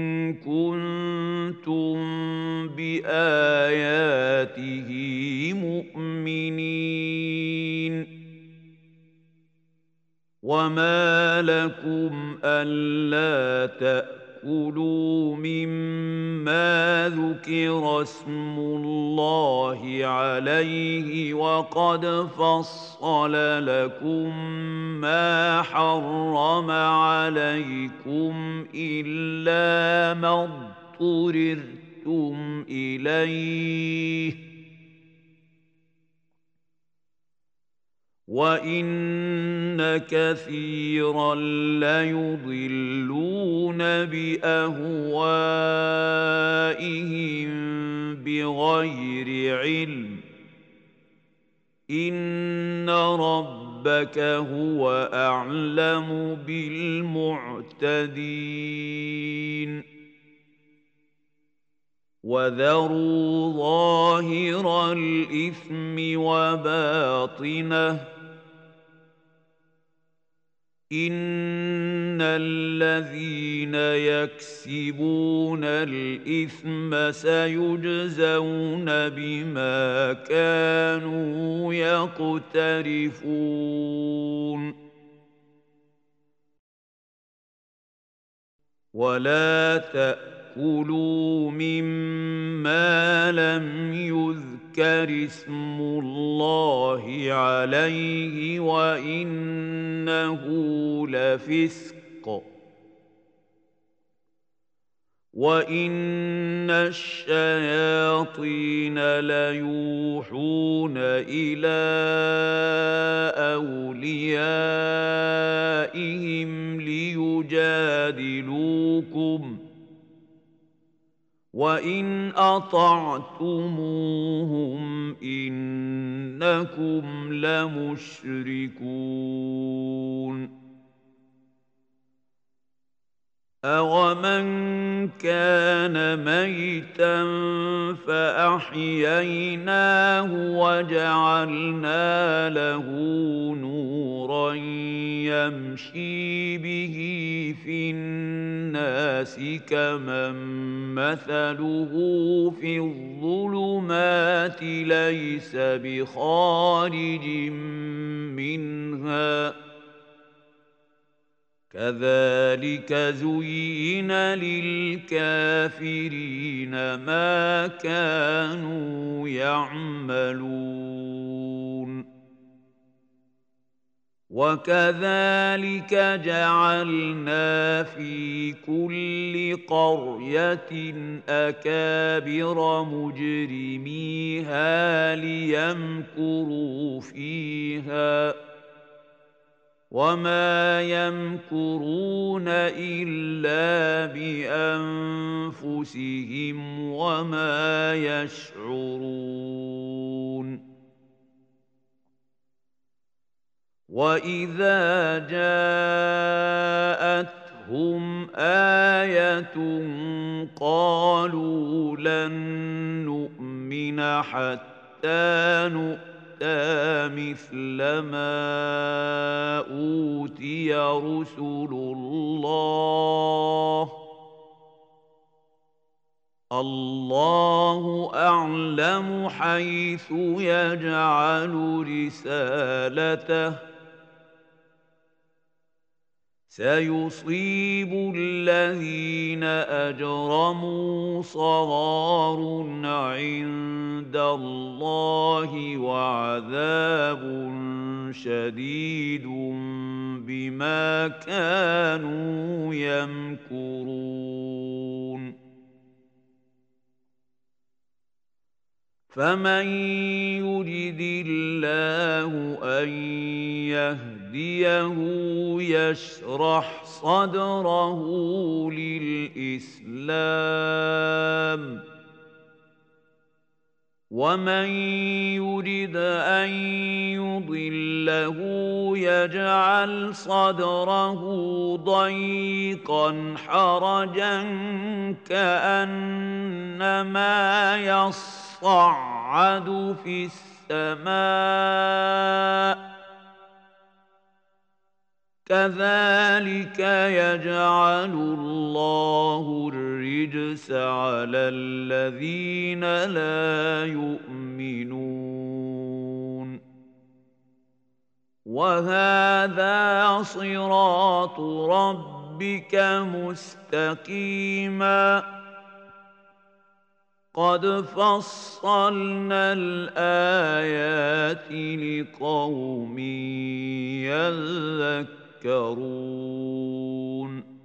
كنتم بآياته مؤمنين وما لكم ألا تأكلوا مما ذكر اسم الله عليه وقد فصل لكم ما حرم عليكم إلا ما اضطررتم إليه وَإِنَّ كَثِيرًا لَيُضِلُّونَ بِأَهْوَائِهِم بِغَيْرِ عِلْمٍ إِنَّ رَبَّكَ هُوَ أَعْلَمُ بِالْمُعْتَدِينَ وَذَرُوا ظَاهِرَ الْإِثْمِ وَبَاطِنَهُ إِنَّ الَّذِينَ يَكْسِبُونَ الْإِثْمَ سَيُجْزَوْنَ بِمَا كَانُوا يَقْتَرِفُونَ وَلَا تَأْكُلُوا مِمَّا لَمْ يُذْكَرِ اسْمُ اللَّهِ عَلَيْهِ وَإِنَّهُ لَفِسْقٌ وَإِنَّ الشَّيَاطِينَ لَيُوحُونَ إِلَىٰ أَوْلِيَائِهِمْ لِيُجَادِلُوكُمْ وَإِنْ أَطَعْتُمُوهُمْ إِنَّكُمْ لَمُشْرِكُونَ أَوَمَنْ كَانَ مَيْتًا فَأَحْيَيْنَاهُ وَجَعَلْنَا لَهُ نُورًا يَمْشِي بِهِ فِي النَّاسِ كَمَن مَّثَلُهُ فِي الظُّلُمَاتِ لَيْسَ بِخَارِجٍ مِّنْهَا كَذَلِكَ زُيِّنَ لِلْكَافِرِينَ مَا كَانُوا يَعْمَلُونَ وَكَذَلِكَ جَعَلْنَا فِي كُلِّ قَرْيَةٍ أَكَابِرَ مُجْرِمِيهَا لِيَمْكُرُوا فِيهَا وَمَا يَمْكُرُونَ إِلَّا بِأَنفُسِهِمْ وَمَا يَشْعُرُونَ وَإِذَا جَاءَتْهُمْ آيَةٌ قَالُوا لَن نُّؤْمِنَ حَتَّىٰ نُؤْتَىٰ مِثْلَ مَا أُوتِيَ رُسُلُ اللَّهِ اللَّهُ أَعْلَمُ حَيْثُ يَجْعَلُ رِسَالَتَهُ سَيُصِيبُ الَّذِينَ أَجْرَمُوا صَغَارٌ عِندَ اللَّهِ وَعَذَابٌ شَدِيدٌ بِمَا كَانُوا يَمْكُرُونَ فَمَن يُرِدِ اللَّهُ أَن يَهْدِيَهُ يَشْرَحْ صَدْرَهُ لِلْإِسْلَامِ وَمَن يُرِدْ أَن يُضِلَّهُ يَجْعَلْ صَدْرَهُ ضَيِّقًا حَرَجًا كَأَنَّمَا يَصَّعَّدُ فِي السماء كذلك يجعل الله الرجس على الذين لا يؤمنون وهذا صراط ربك مستقيما قد فصلنا الآيات لقوم يذكرون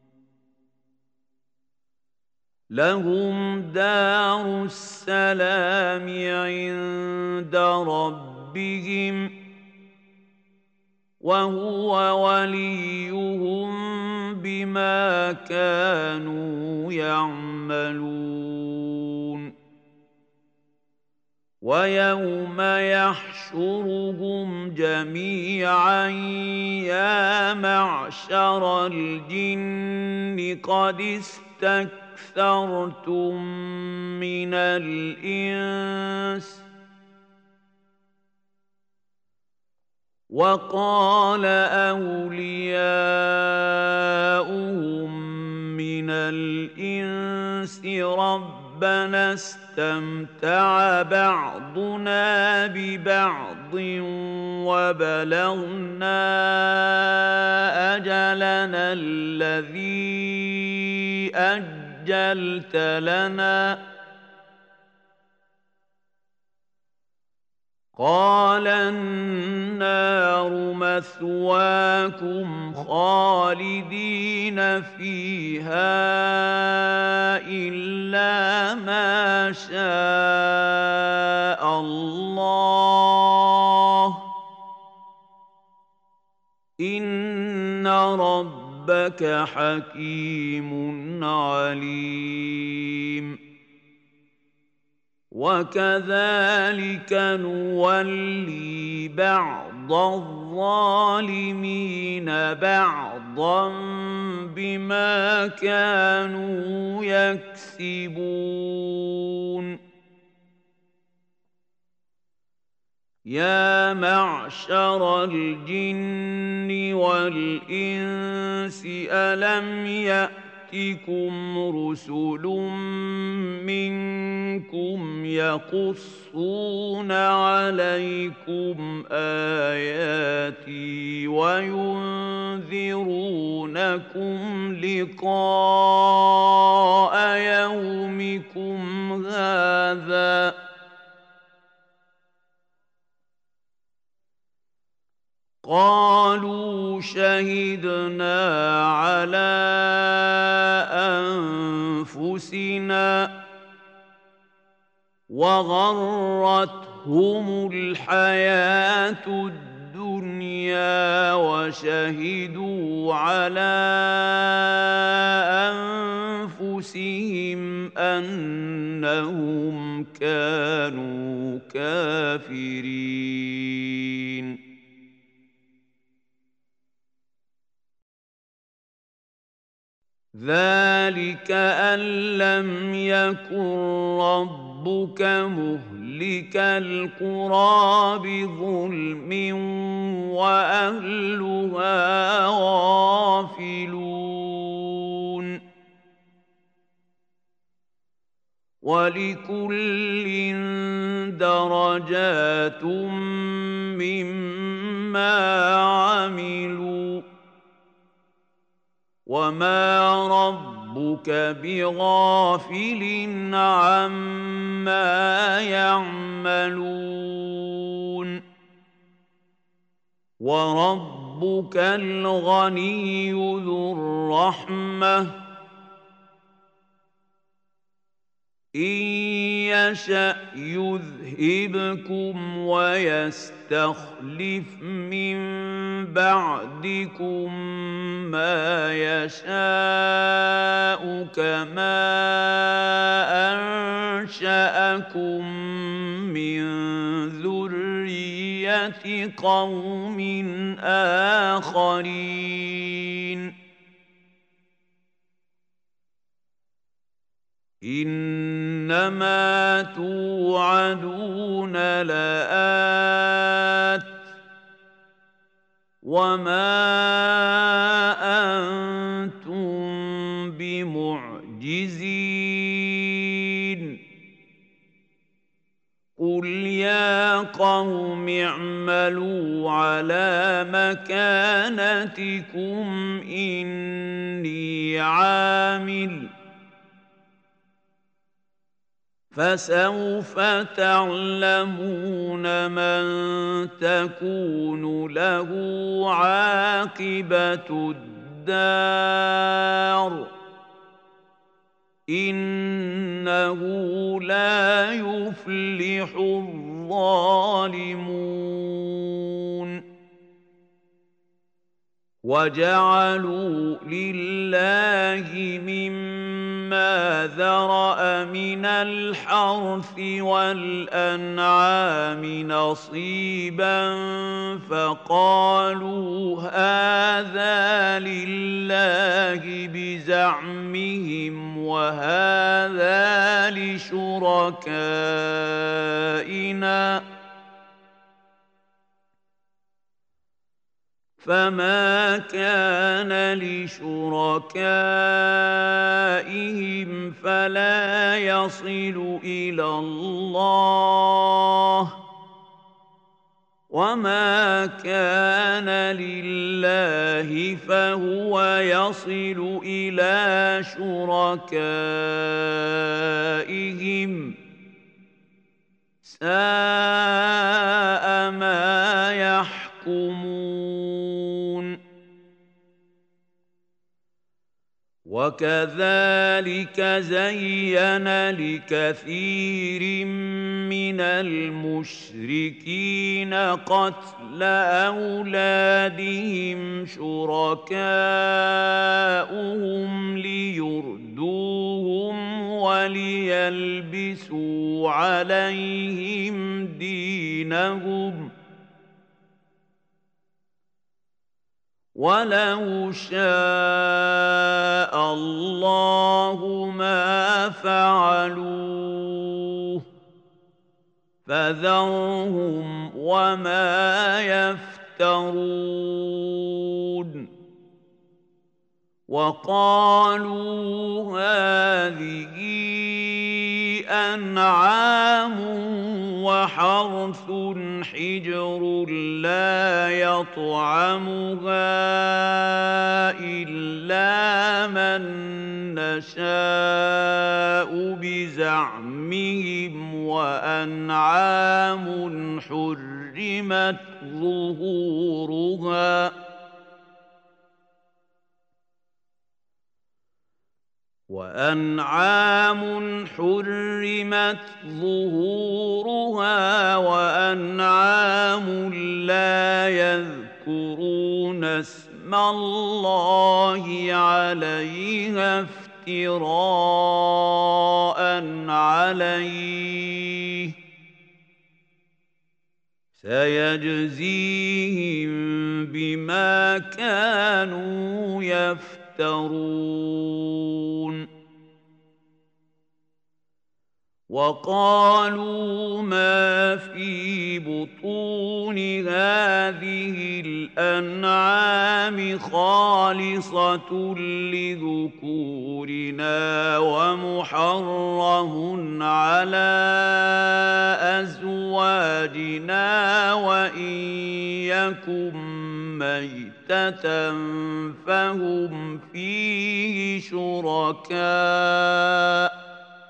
لهم دار السلام عند ربهم وهو وليهم بما كانوا يعملون ويوم يحشرهم جميعا يا معشر الجن قد استكثرتم من الإنس وقال أولياؤهم من الإنس ربنا استمتع بعضنا ببعض وبلغنا أجلنا الذي أجلت لنا قال النار مثواكم خالدين فيها إلا ما شاء الله إن ربك حكيم عليم وكذلك نولي بعض الظالمين بعضا بما كانوا يكسبون يا معشر الجن والإنس ألم يأتكم رسل منكم يقصون عليكم آياتي وينذرونكم لقاء يومكم هذا قالوا شهدنا على أنفسنا وغرتهم الحياة الدنيا وشهدوا على أنفسهم أنهم كانوا كافرين ذلك أن لم يكن ربك مهلك القرى بظلم وأهلها غافلون ولكل درجات مما عملوا وما ربك بغافل عما يعملون وربك الغني ذو الرحمة إن يشأ يذهبكم ويستخلف من بعدكم ما يشاء كما أنشأكم من ذرية قوم آخرين إنما توعدون لآت وما أنتم بمعجزين قل يا قوم اعملوا على مكانتكم إني عامل فسوف تعلمون من تكون له عاقبة الدار إنه لا يفلح الظالمون وجعلوا لله مما ذرأ من الحرث والأنعام نصيبا فقالوا هذا لله بزعمهم وهذا لشركائنا فما كان لشركائهم فلا يصل إلى الله وما كان لله فهو يصل إلى شركائهم ساء ما يحكمون وكذلك زين لكثير من المشركين قتل أولادهم شركاؤهم ليردوهم وليلبسوا عليهم دينهم ولو شاء الله ما فعلوه فذرهم وما يفترون وقالوا هذه أنعام وحرث حجر لا يطعمها إلا من نشاء بزعمهم وأنعام حرمت ظهورها وأنعام حرمت ظهورها وأنعام لا يذكرون اسم الله عليها افتراء عليه سيجزيهم بما كانوا يفترون وقالوا ما في بطون هذه الأنعام خالصة لذكورنا ومحرم على أزواجنا وإن يكن ميتة فهم فيه شركاء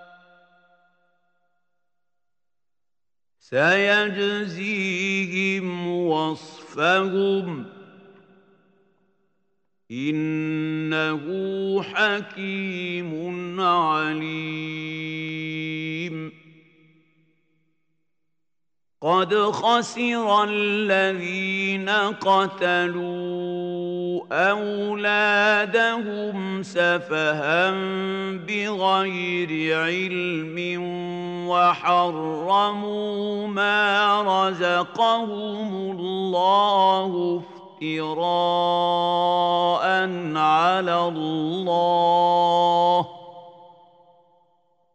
سيجزيهم وصفهم إنه حكيم عليم قد خسر الذين قتلوا أولادهم سفها بغير علم وحرموا ما رزقهم الله افتراء على الله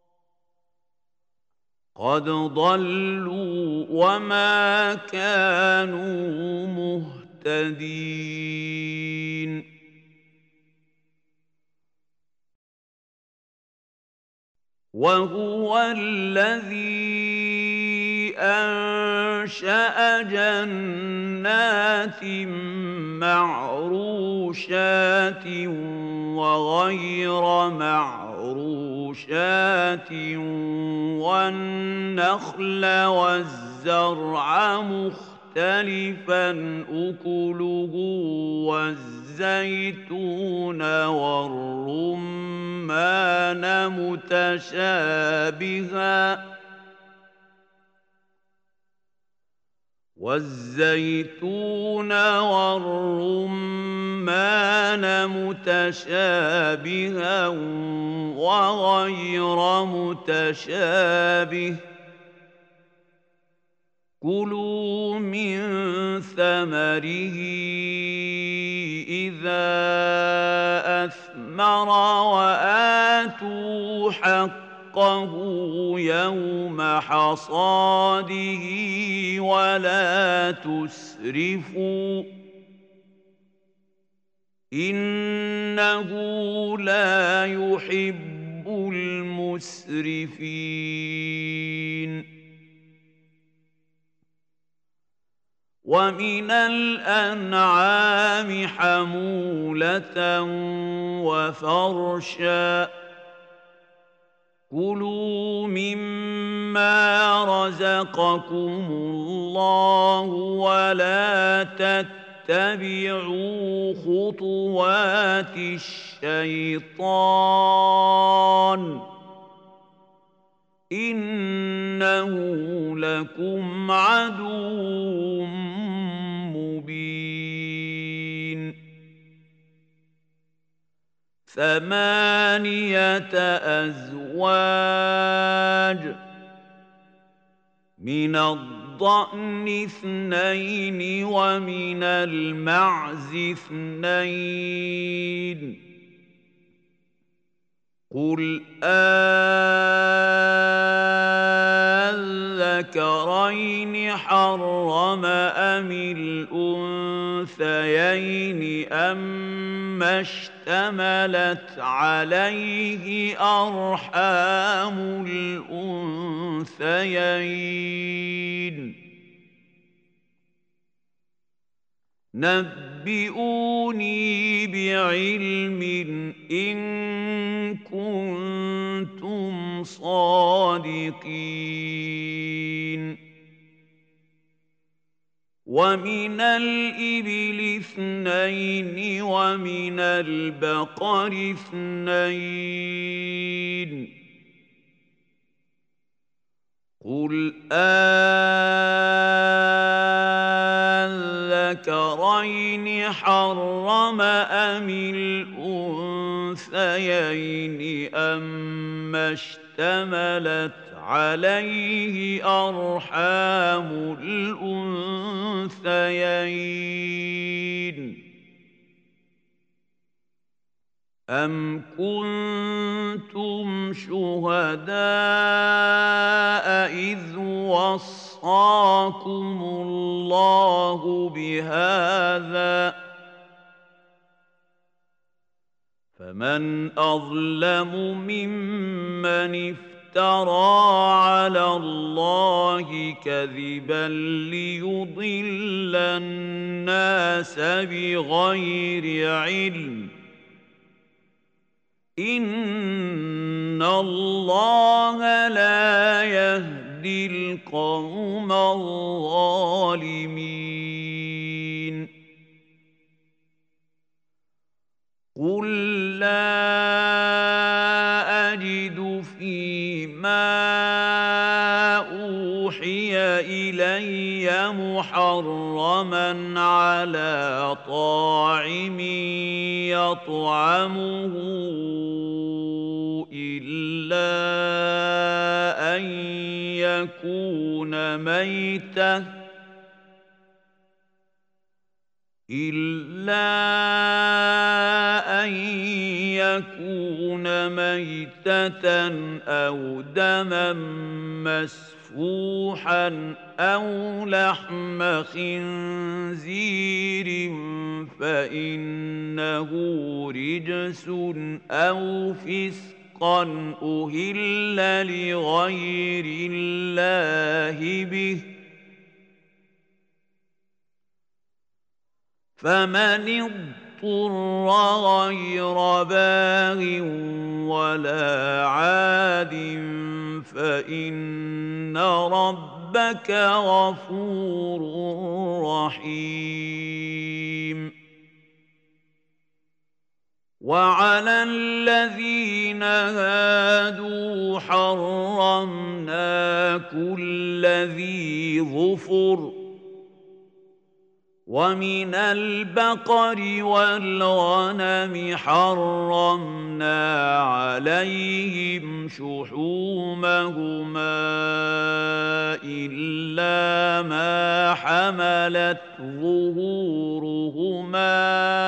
قد ضلوا وما كانوا مهتدين وهو الذي أنشأ جنات معروشات وغير معروشات والنخل والزرع مختلفا أكله والزيتون والرمان متشابها والزيتون والرمان متشابها وغير متشابه كلوا من ثمره إذا أثمر وآتوا حقه يوم حصاده ولا تسرفوا إنه لا يحب المسرفين ومن الأنعام حمولة وفرشا كلوا مما رزقكم الله ولا تتبعوا خطوات الشيطان إنه لكم عدو مبين ثمانية أزواج من الضأن اثنين ومن المعز اثنين قل أذكرين حرم أم الأنثيين أما اشتملت عليه أرحام الأنثيين نبئوني بعلم إن كنتم صادقين ومن الإبل اثنين ومن البقر اثنين قل أذكرين حرم أم الأنثيين أما اشتملت عليه أرحام الأنثيين أم كنتم شهداء إذ وصاكم الله بهذا فمن أظلم ممن افترى على الله كذبا ليضل الناس بغير علم إن الله لا يهدي القوم الظالمين قل لا أجد فيما أوحي إلي محرما على طاعم يطعمه إلا أن يكون ميتة إلا أن يكون ميتة أو دما مسفوحا أو لحم خنزير فإنه رجس أو فسقا أهل لغير الله به فمن اضطر غير باغ ولا عاد فإن ربك غفور رحيم وعلى الذين هادوا حرمنا كل ذي ظفر ومن البقر والغنم حرمنا عليهم شحومهما إلا ما حملت ظهورهما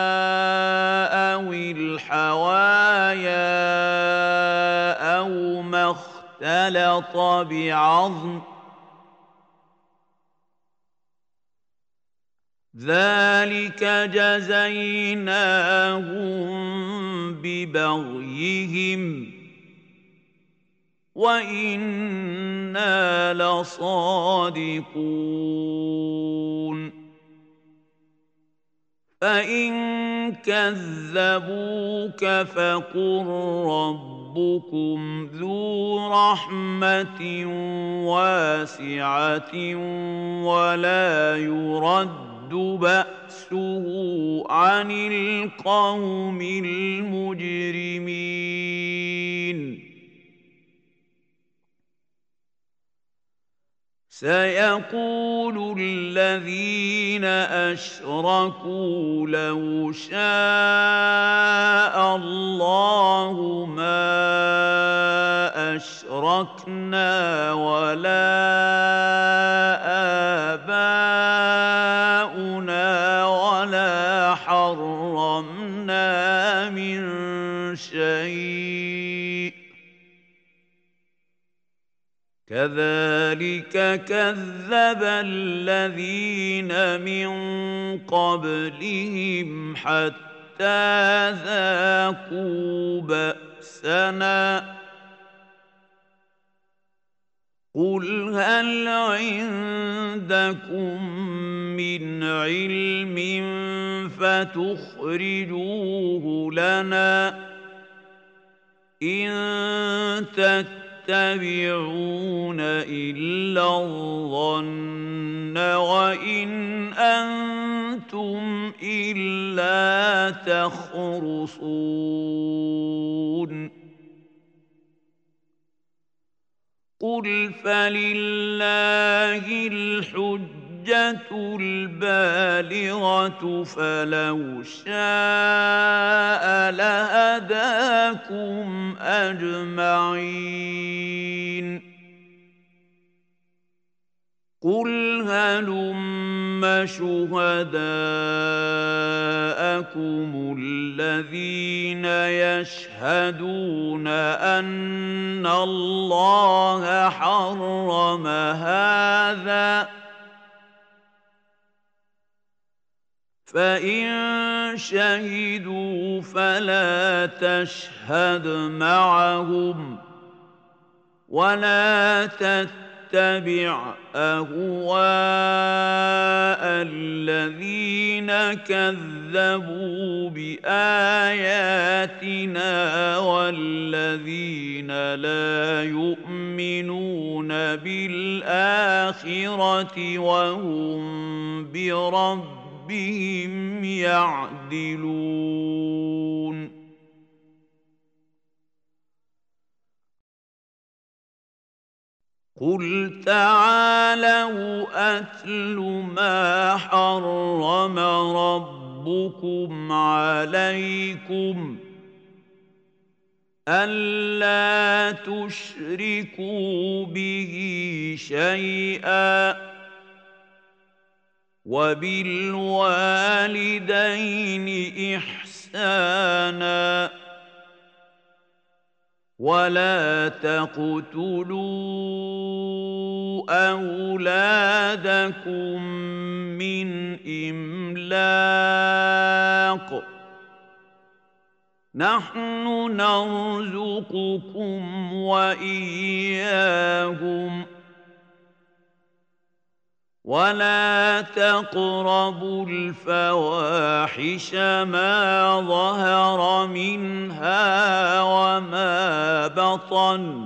أو الحوايا أو ما اختلط بعظم ذلك جزيناهم ببغيهم وإنا لصادقون فإن كذبوك فقل ربكم ذو رحمة واسعة ولا يرد بأسه عن القوم المجرمين سيقول الذين أشركوا لو شاء الله ما أشركنا ولا آباؤنا ولا حرمنا من شيء كذلك كذب الذين من قبلهم حتى ذاقوا بأسنا قل هل عندكم من علم فتخرجوه لنا إن تتبعون إلا الظن وإن أنتم إلا تخرصون قل فلله الحجة البالغة فلو شاء لهداكم أجمعين قل هلم شهداءكم الذين يشهدون أن الله حرم هذا فإن شهدوا فلا تشهد معهم ولا تتبع اتبع أهواء الذين كذبوا بآياتنا والذين لا يؤمنون بالآخرة وهم بربهم يعدلون قل تعالوا أتل ما حرم ربكم عليكم ألا تشركوا به شيئا وبالوالدين إحسانا ولا تقتلوا أولادكم من إملاق نحن نرزقكم وإياهم ولا تقربوا الفواحش ما ظهر منها وما بطن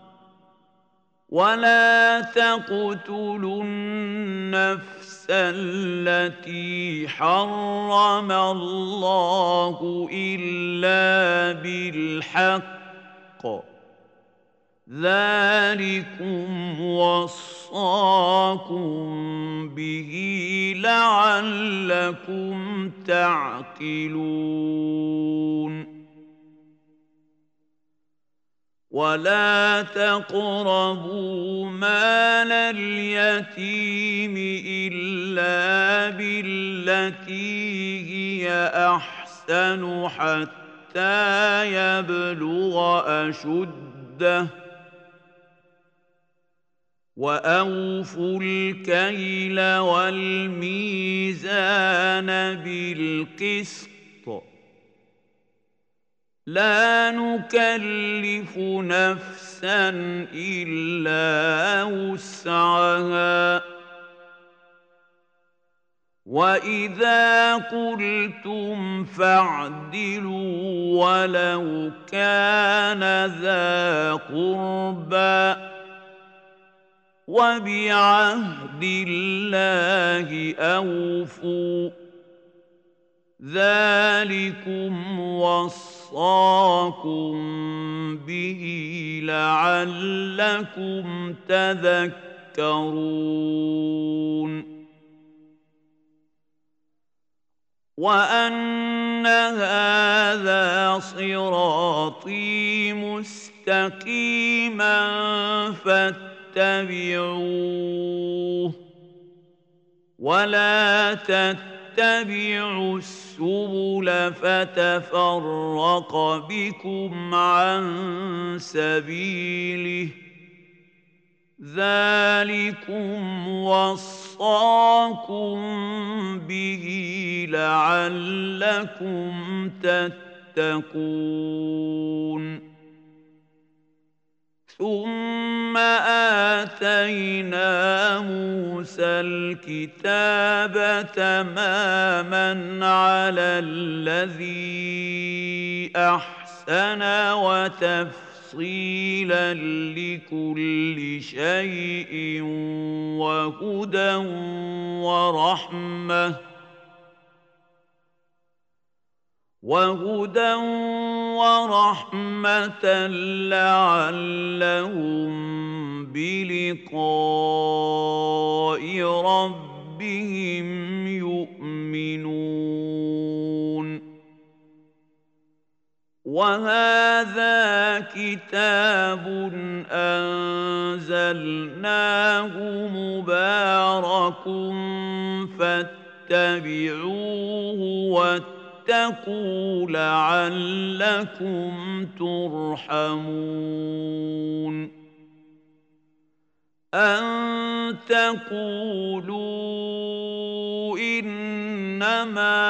ولا تقتلوا النفس التي حرم الله إلا بالحق ذلكم وصاكم به لعلكم تعقلون ولا تقربوا مال اليتيم إلا بالتي هي أحسن حتى يبلغ أشده وأوفوا الكيل والميزان بالقسط لا نكلف نفسا إلا وسعها وإذا قلتم فاعدلوا ولو كان ذا قربى وبعهد الله أوفوا ذلكم وصاكم به لعلكم تذكرون وأن هذا صراطي مستقيما فاتبعوه ولا تتبعوا السبل فتفرق بكم عن سبيله ذلكم وصاكم به لعلكم تتقون ثم آتينا موسى الكتاب تماما على الذي أحسن وتفصيلا لكل شيء وهدى ورحمة وهدى ورحمة لعلهم بلقاء ربهم يؤمنون وهذا كتاب أنزلناه مبارك فاتبعوه واتقوا لعلكم ترحمون أن تقولوا إنما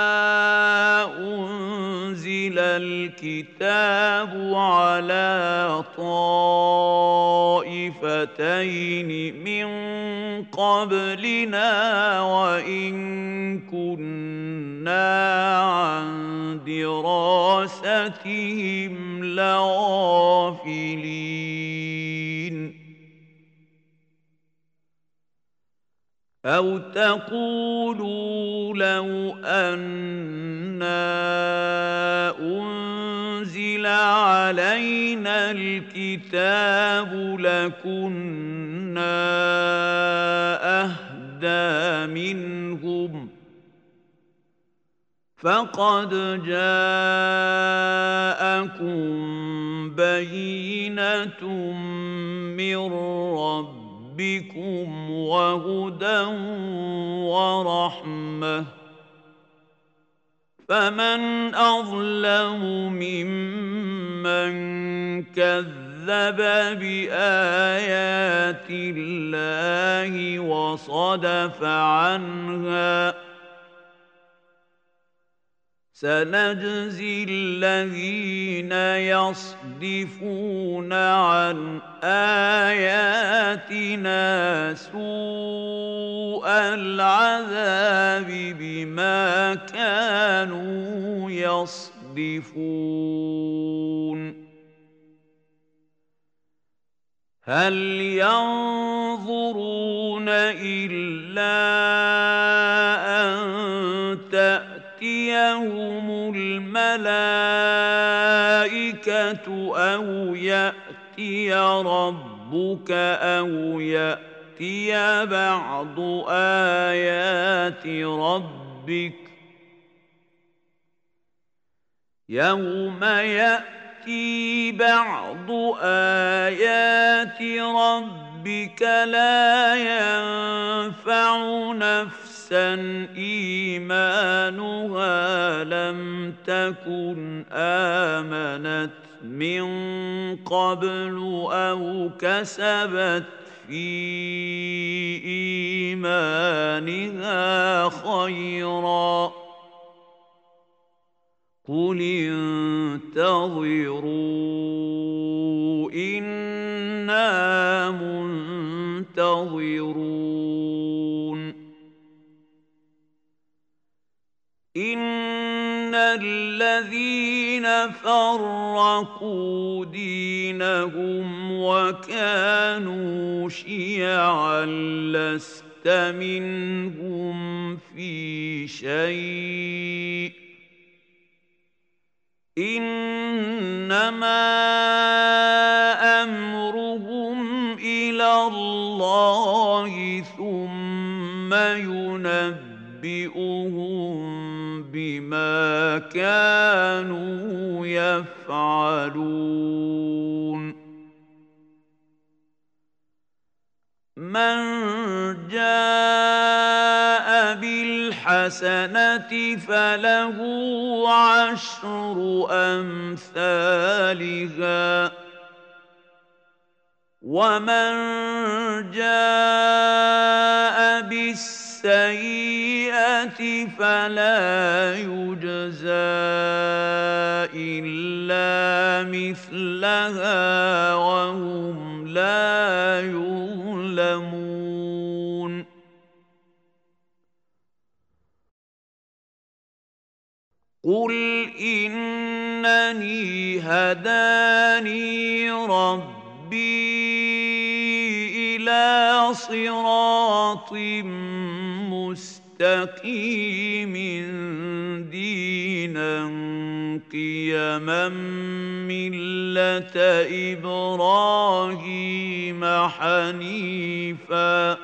أنزل الكتاب على طائفتين من قبلنا وإن كنا عن دراستهم لغافلين أو تقولوا لو أنا أنزل علينا الكتاب لكنا أهدى منهم فقد جاءكم بينة من ربكم بكم وهدى ورحمة فمن أظلم ممن كذب بآيات الله وصدف عنها سنجزي الذين يصدفون عن آياتنا سوء العذاب بما كانوا يصدفون هل ينظرون إلا أن تأتيهم الملائكة أو يأتي ربك أو يأتي بعض آيات ربك يوم يأتي بعض آيات ربك لا ينفع نفسا إيمانها لم تكن آمنت من قبل أو كسبت في إيمانها خيرا قل انتظروا إنا منتظرون إن الذين فرقوا دينهم وكانوا شيعا لست منهم في شيء إنما أمرهم إلى الله ثم ينبئهم بما كانوا يفعلون من جاء بالحسنة فله عشر أمثالها ومن جاء بالسيئة فلا يجزى إلا مثلها وهم لا يظلمون قل إنني هداني ربي إلى صراط مستقيم دينا قيما ملة إبراهيم حنيفا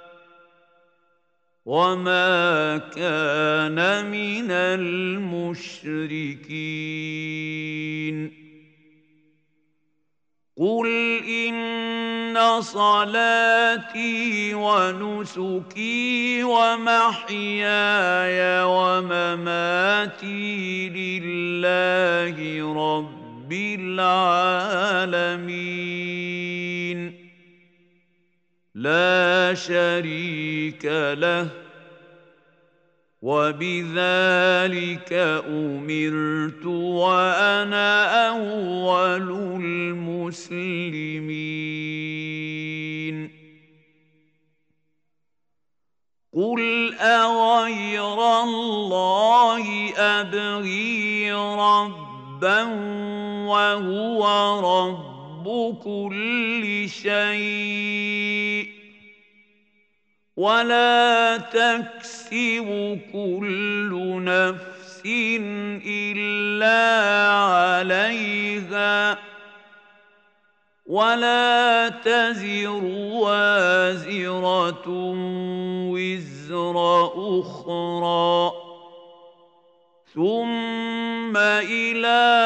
وما كان من المشركين قل إن صلاتي ونسكي ومحياي ومماتي لله رب العالمين لا شريك له وبذلك أمرت وأنا أول المسلمين قل أغير الله أبغي ربا وهو رب كل شيء ولا تكسب كل نفس إلا عليها ولا تزر وازرة وزر أخرى ثم إلى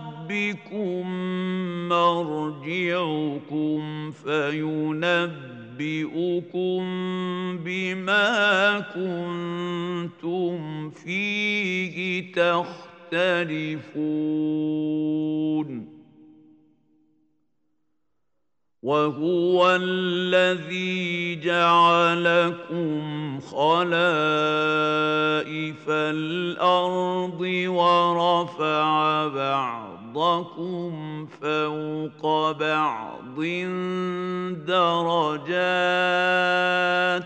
ربكم مرجعكم فينبئكم بما كنتم فيه تختلفون وهو الذي جعلكم خلائف الأرض ورفع بعضكم فوق بعض درجات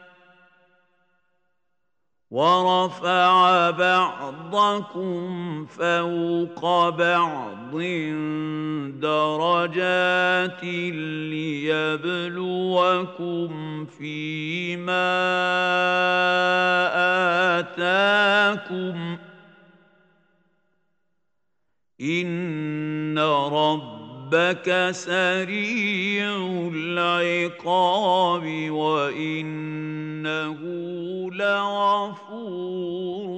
ورفع بعضكم فوق بعض درجات ليبلوكم فيما آتاكم إن ربك سريع العقاب وإنه لغفور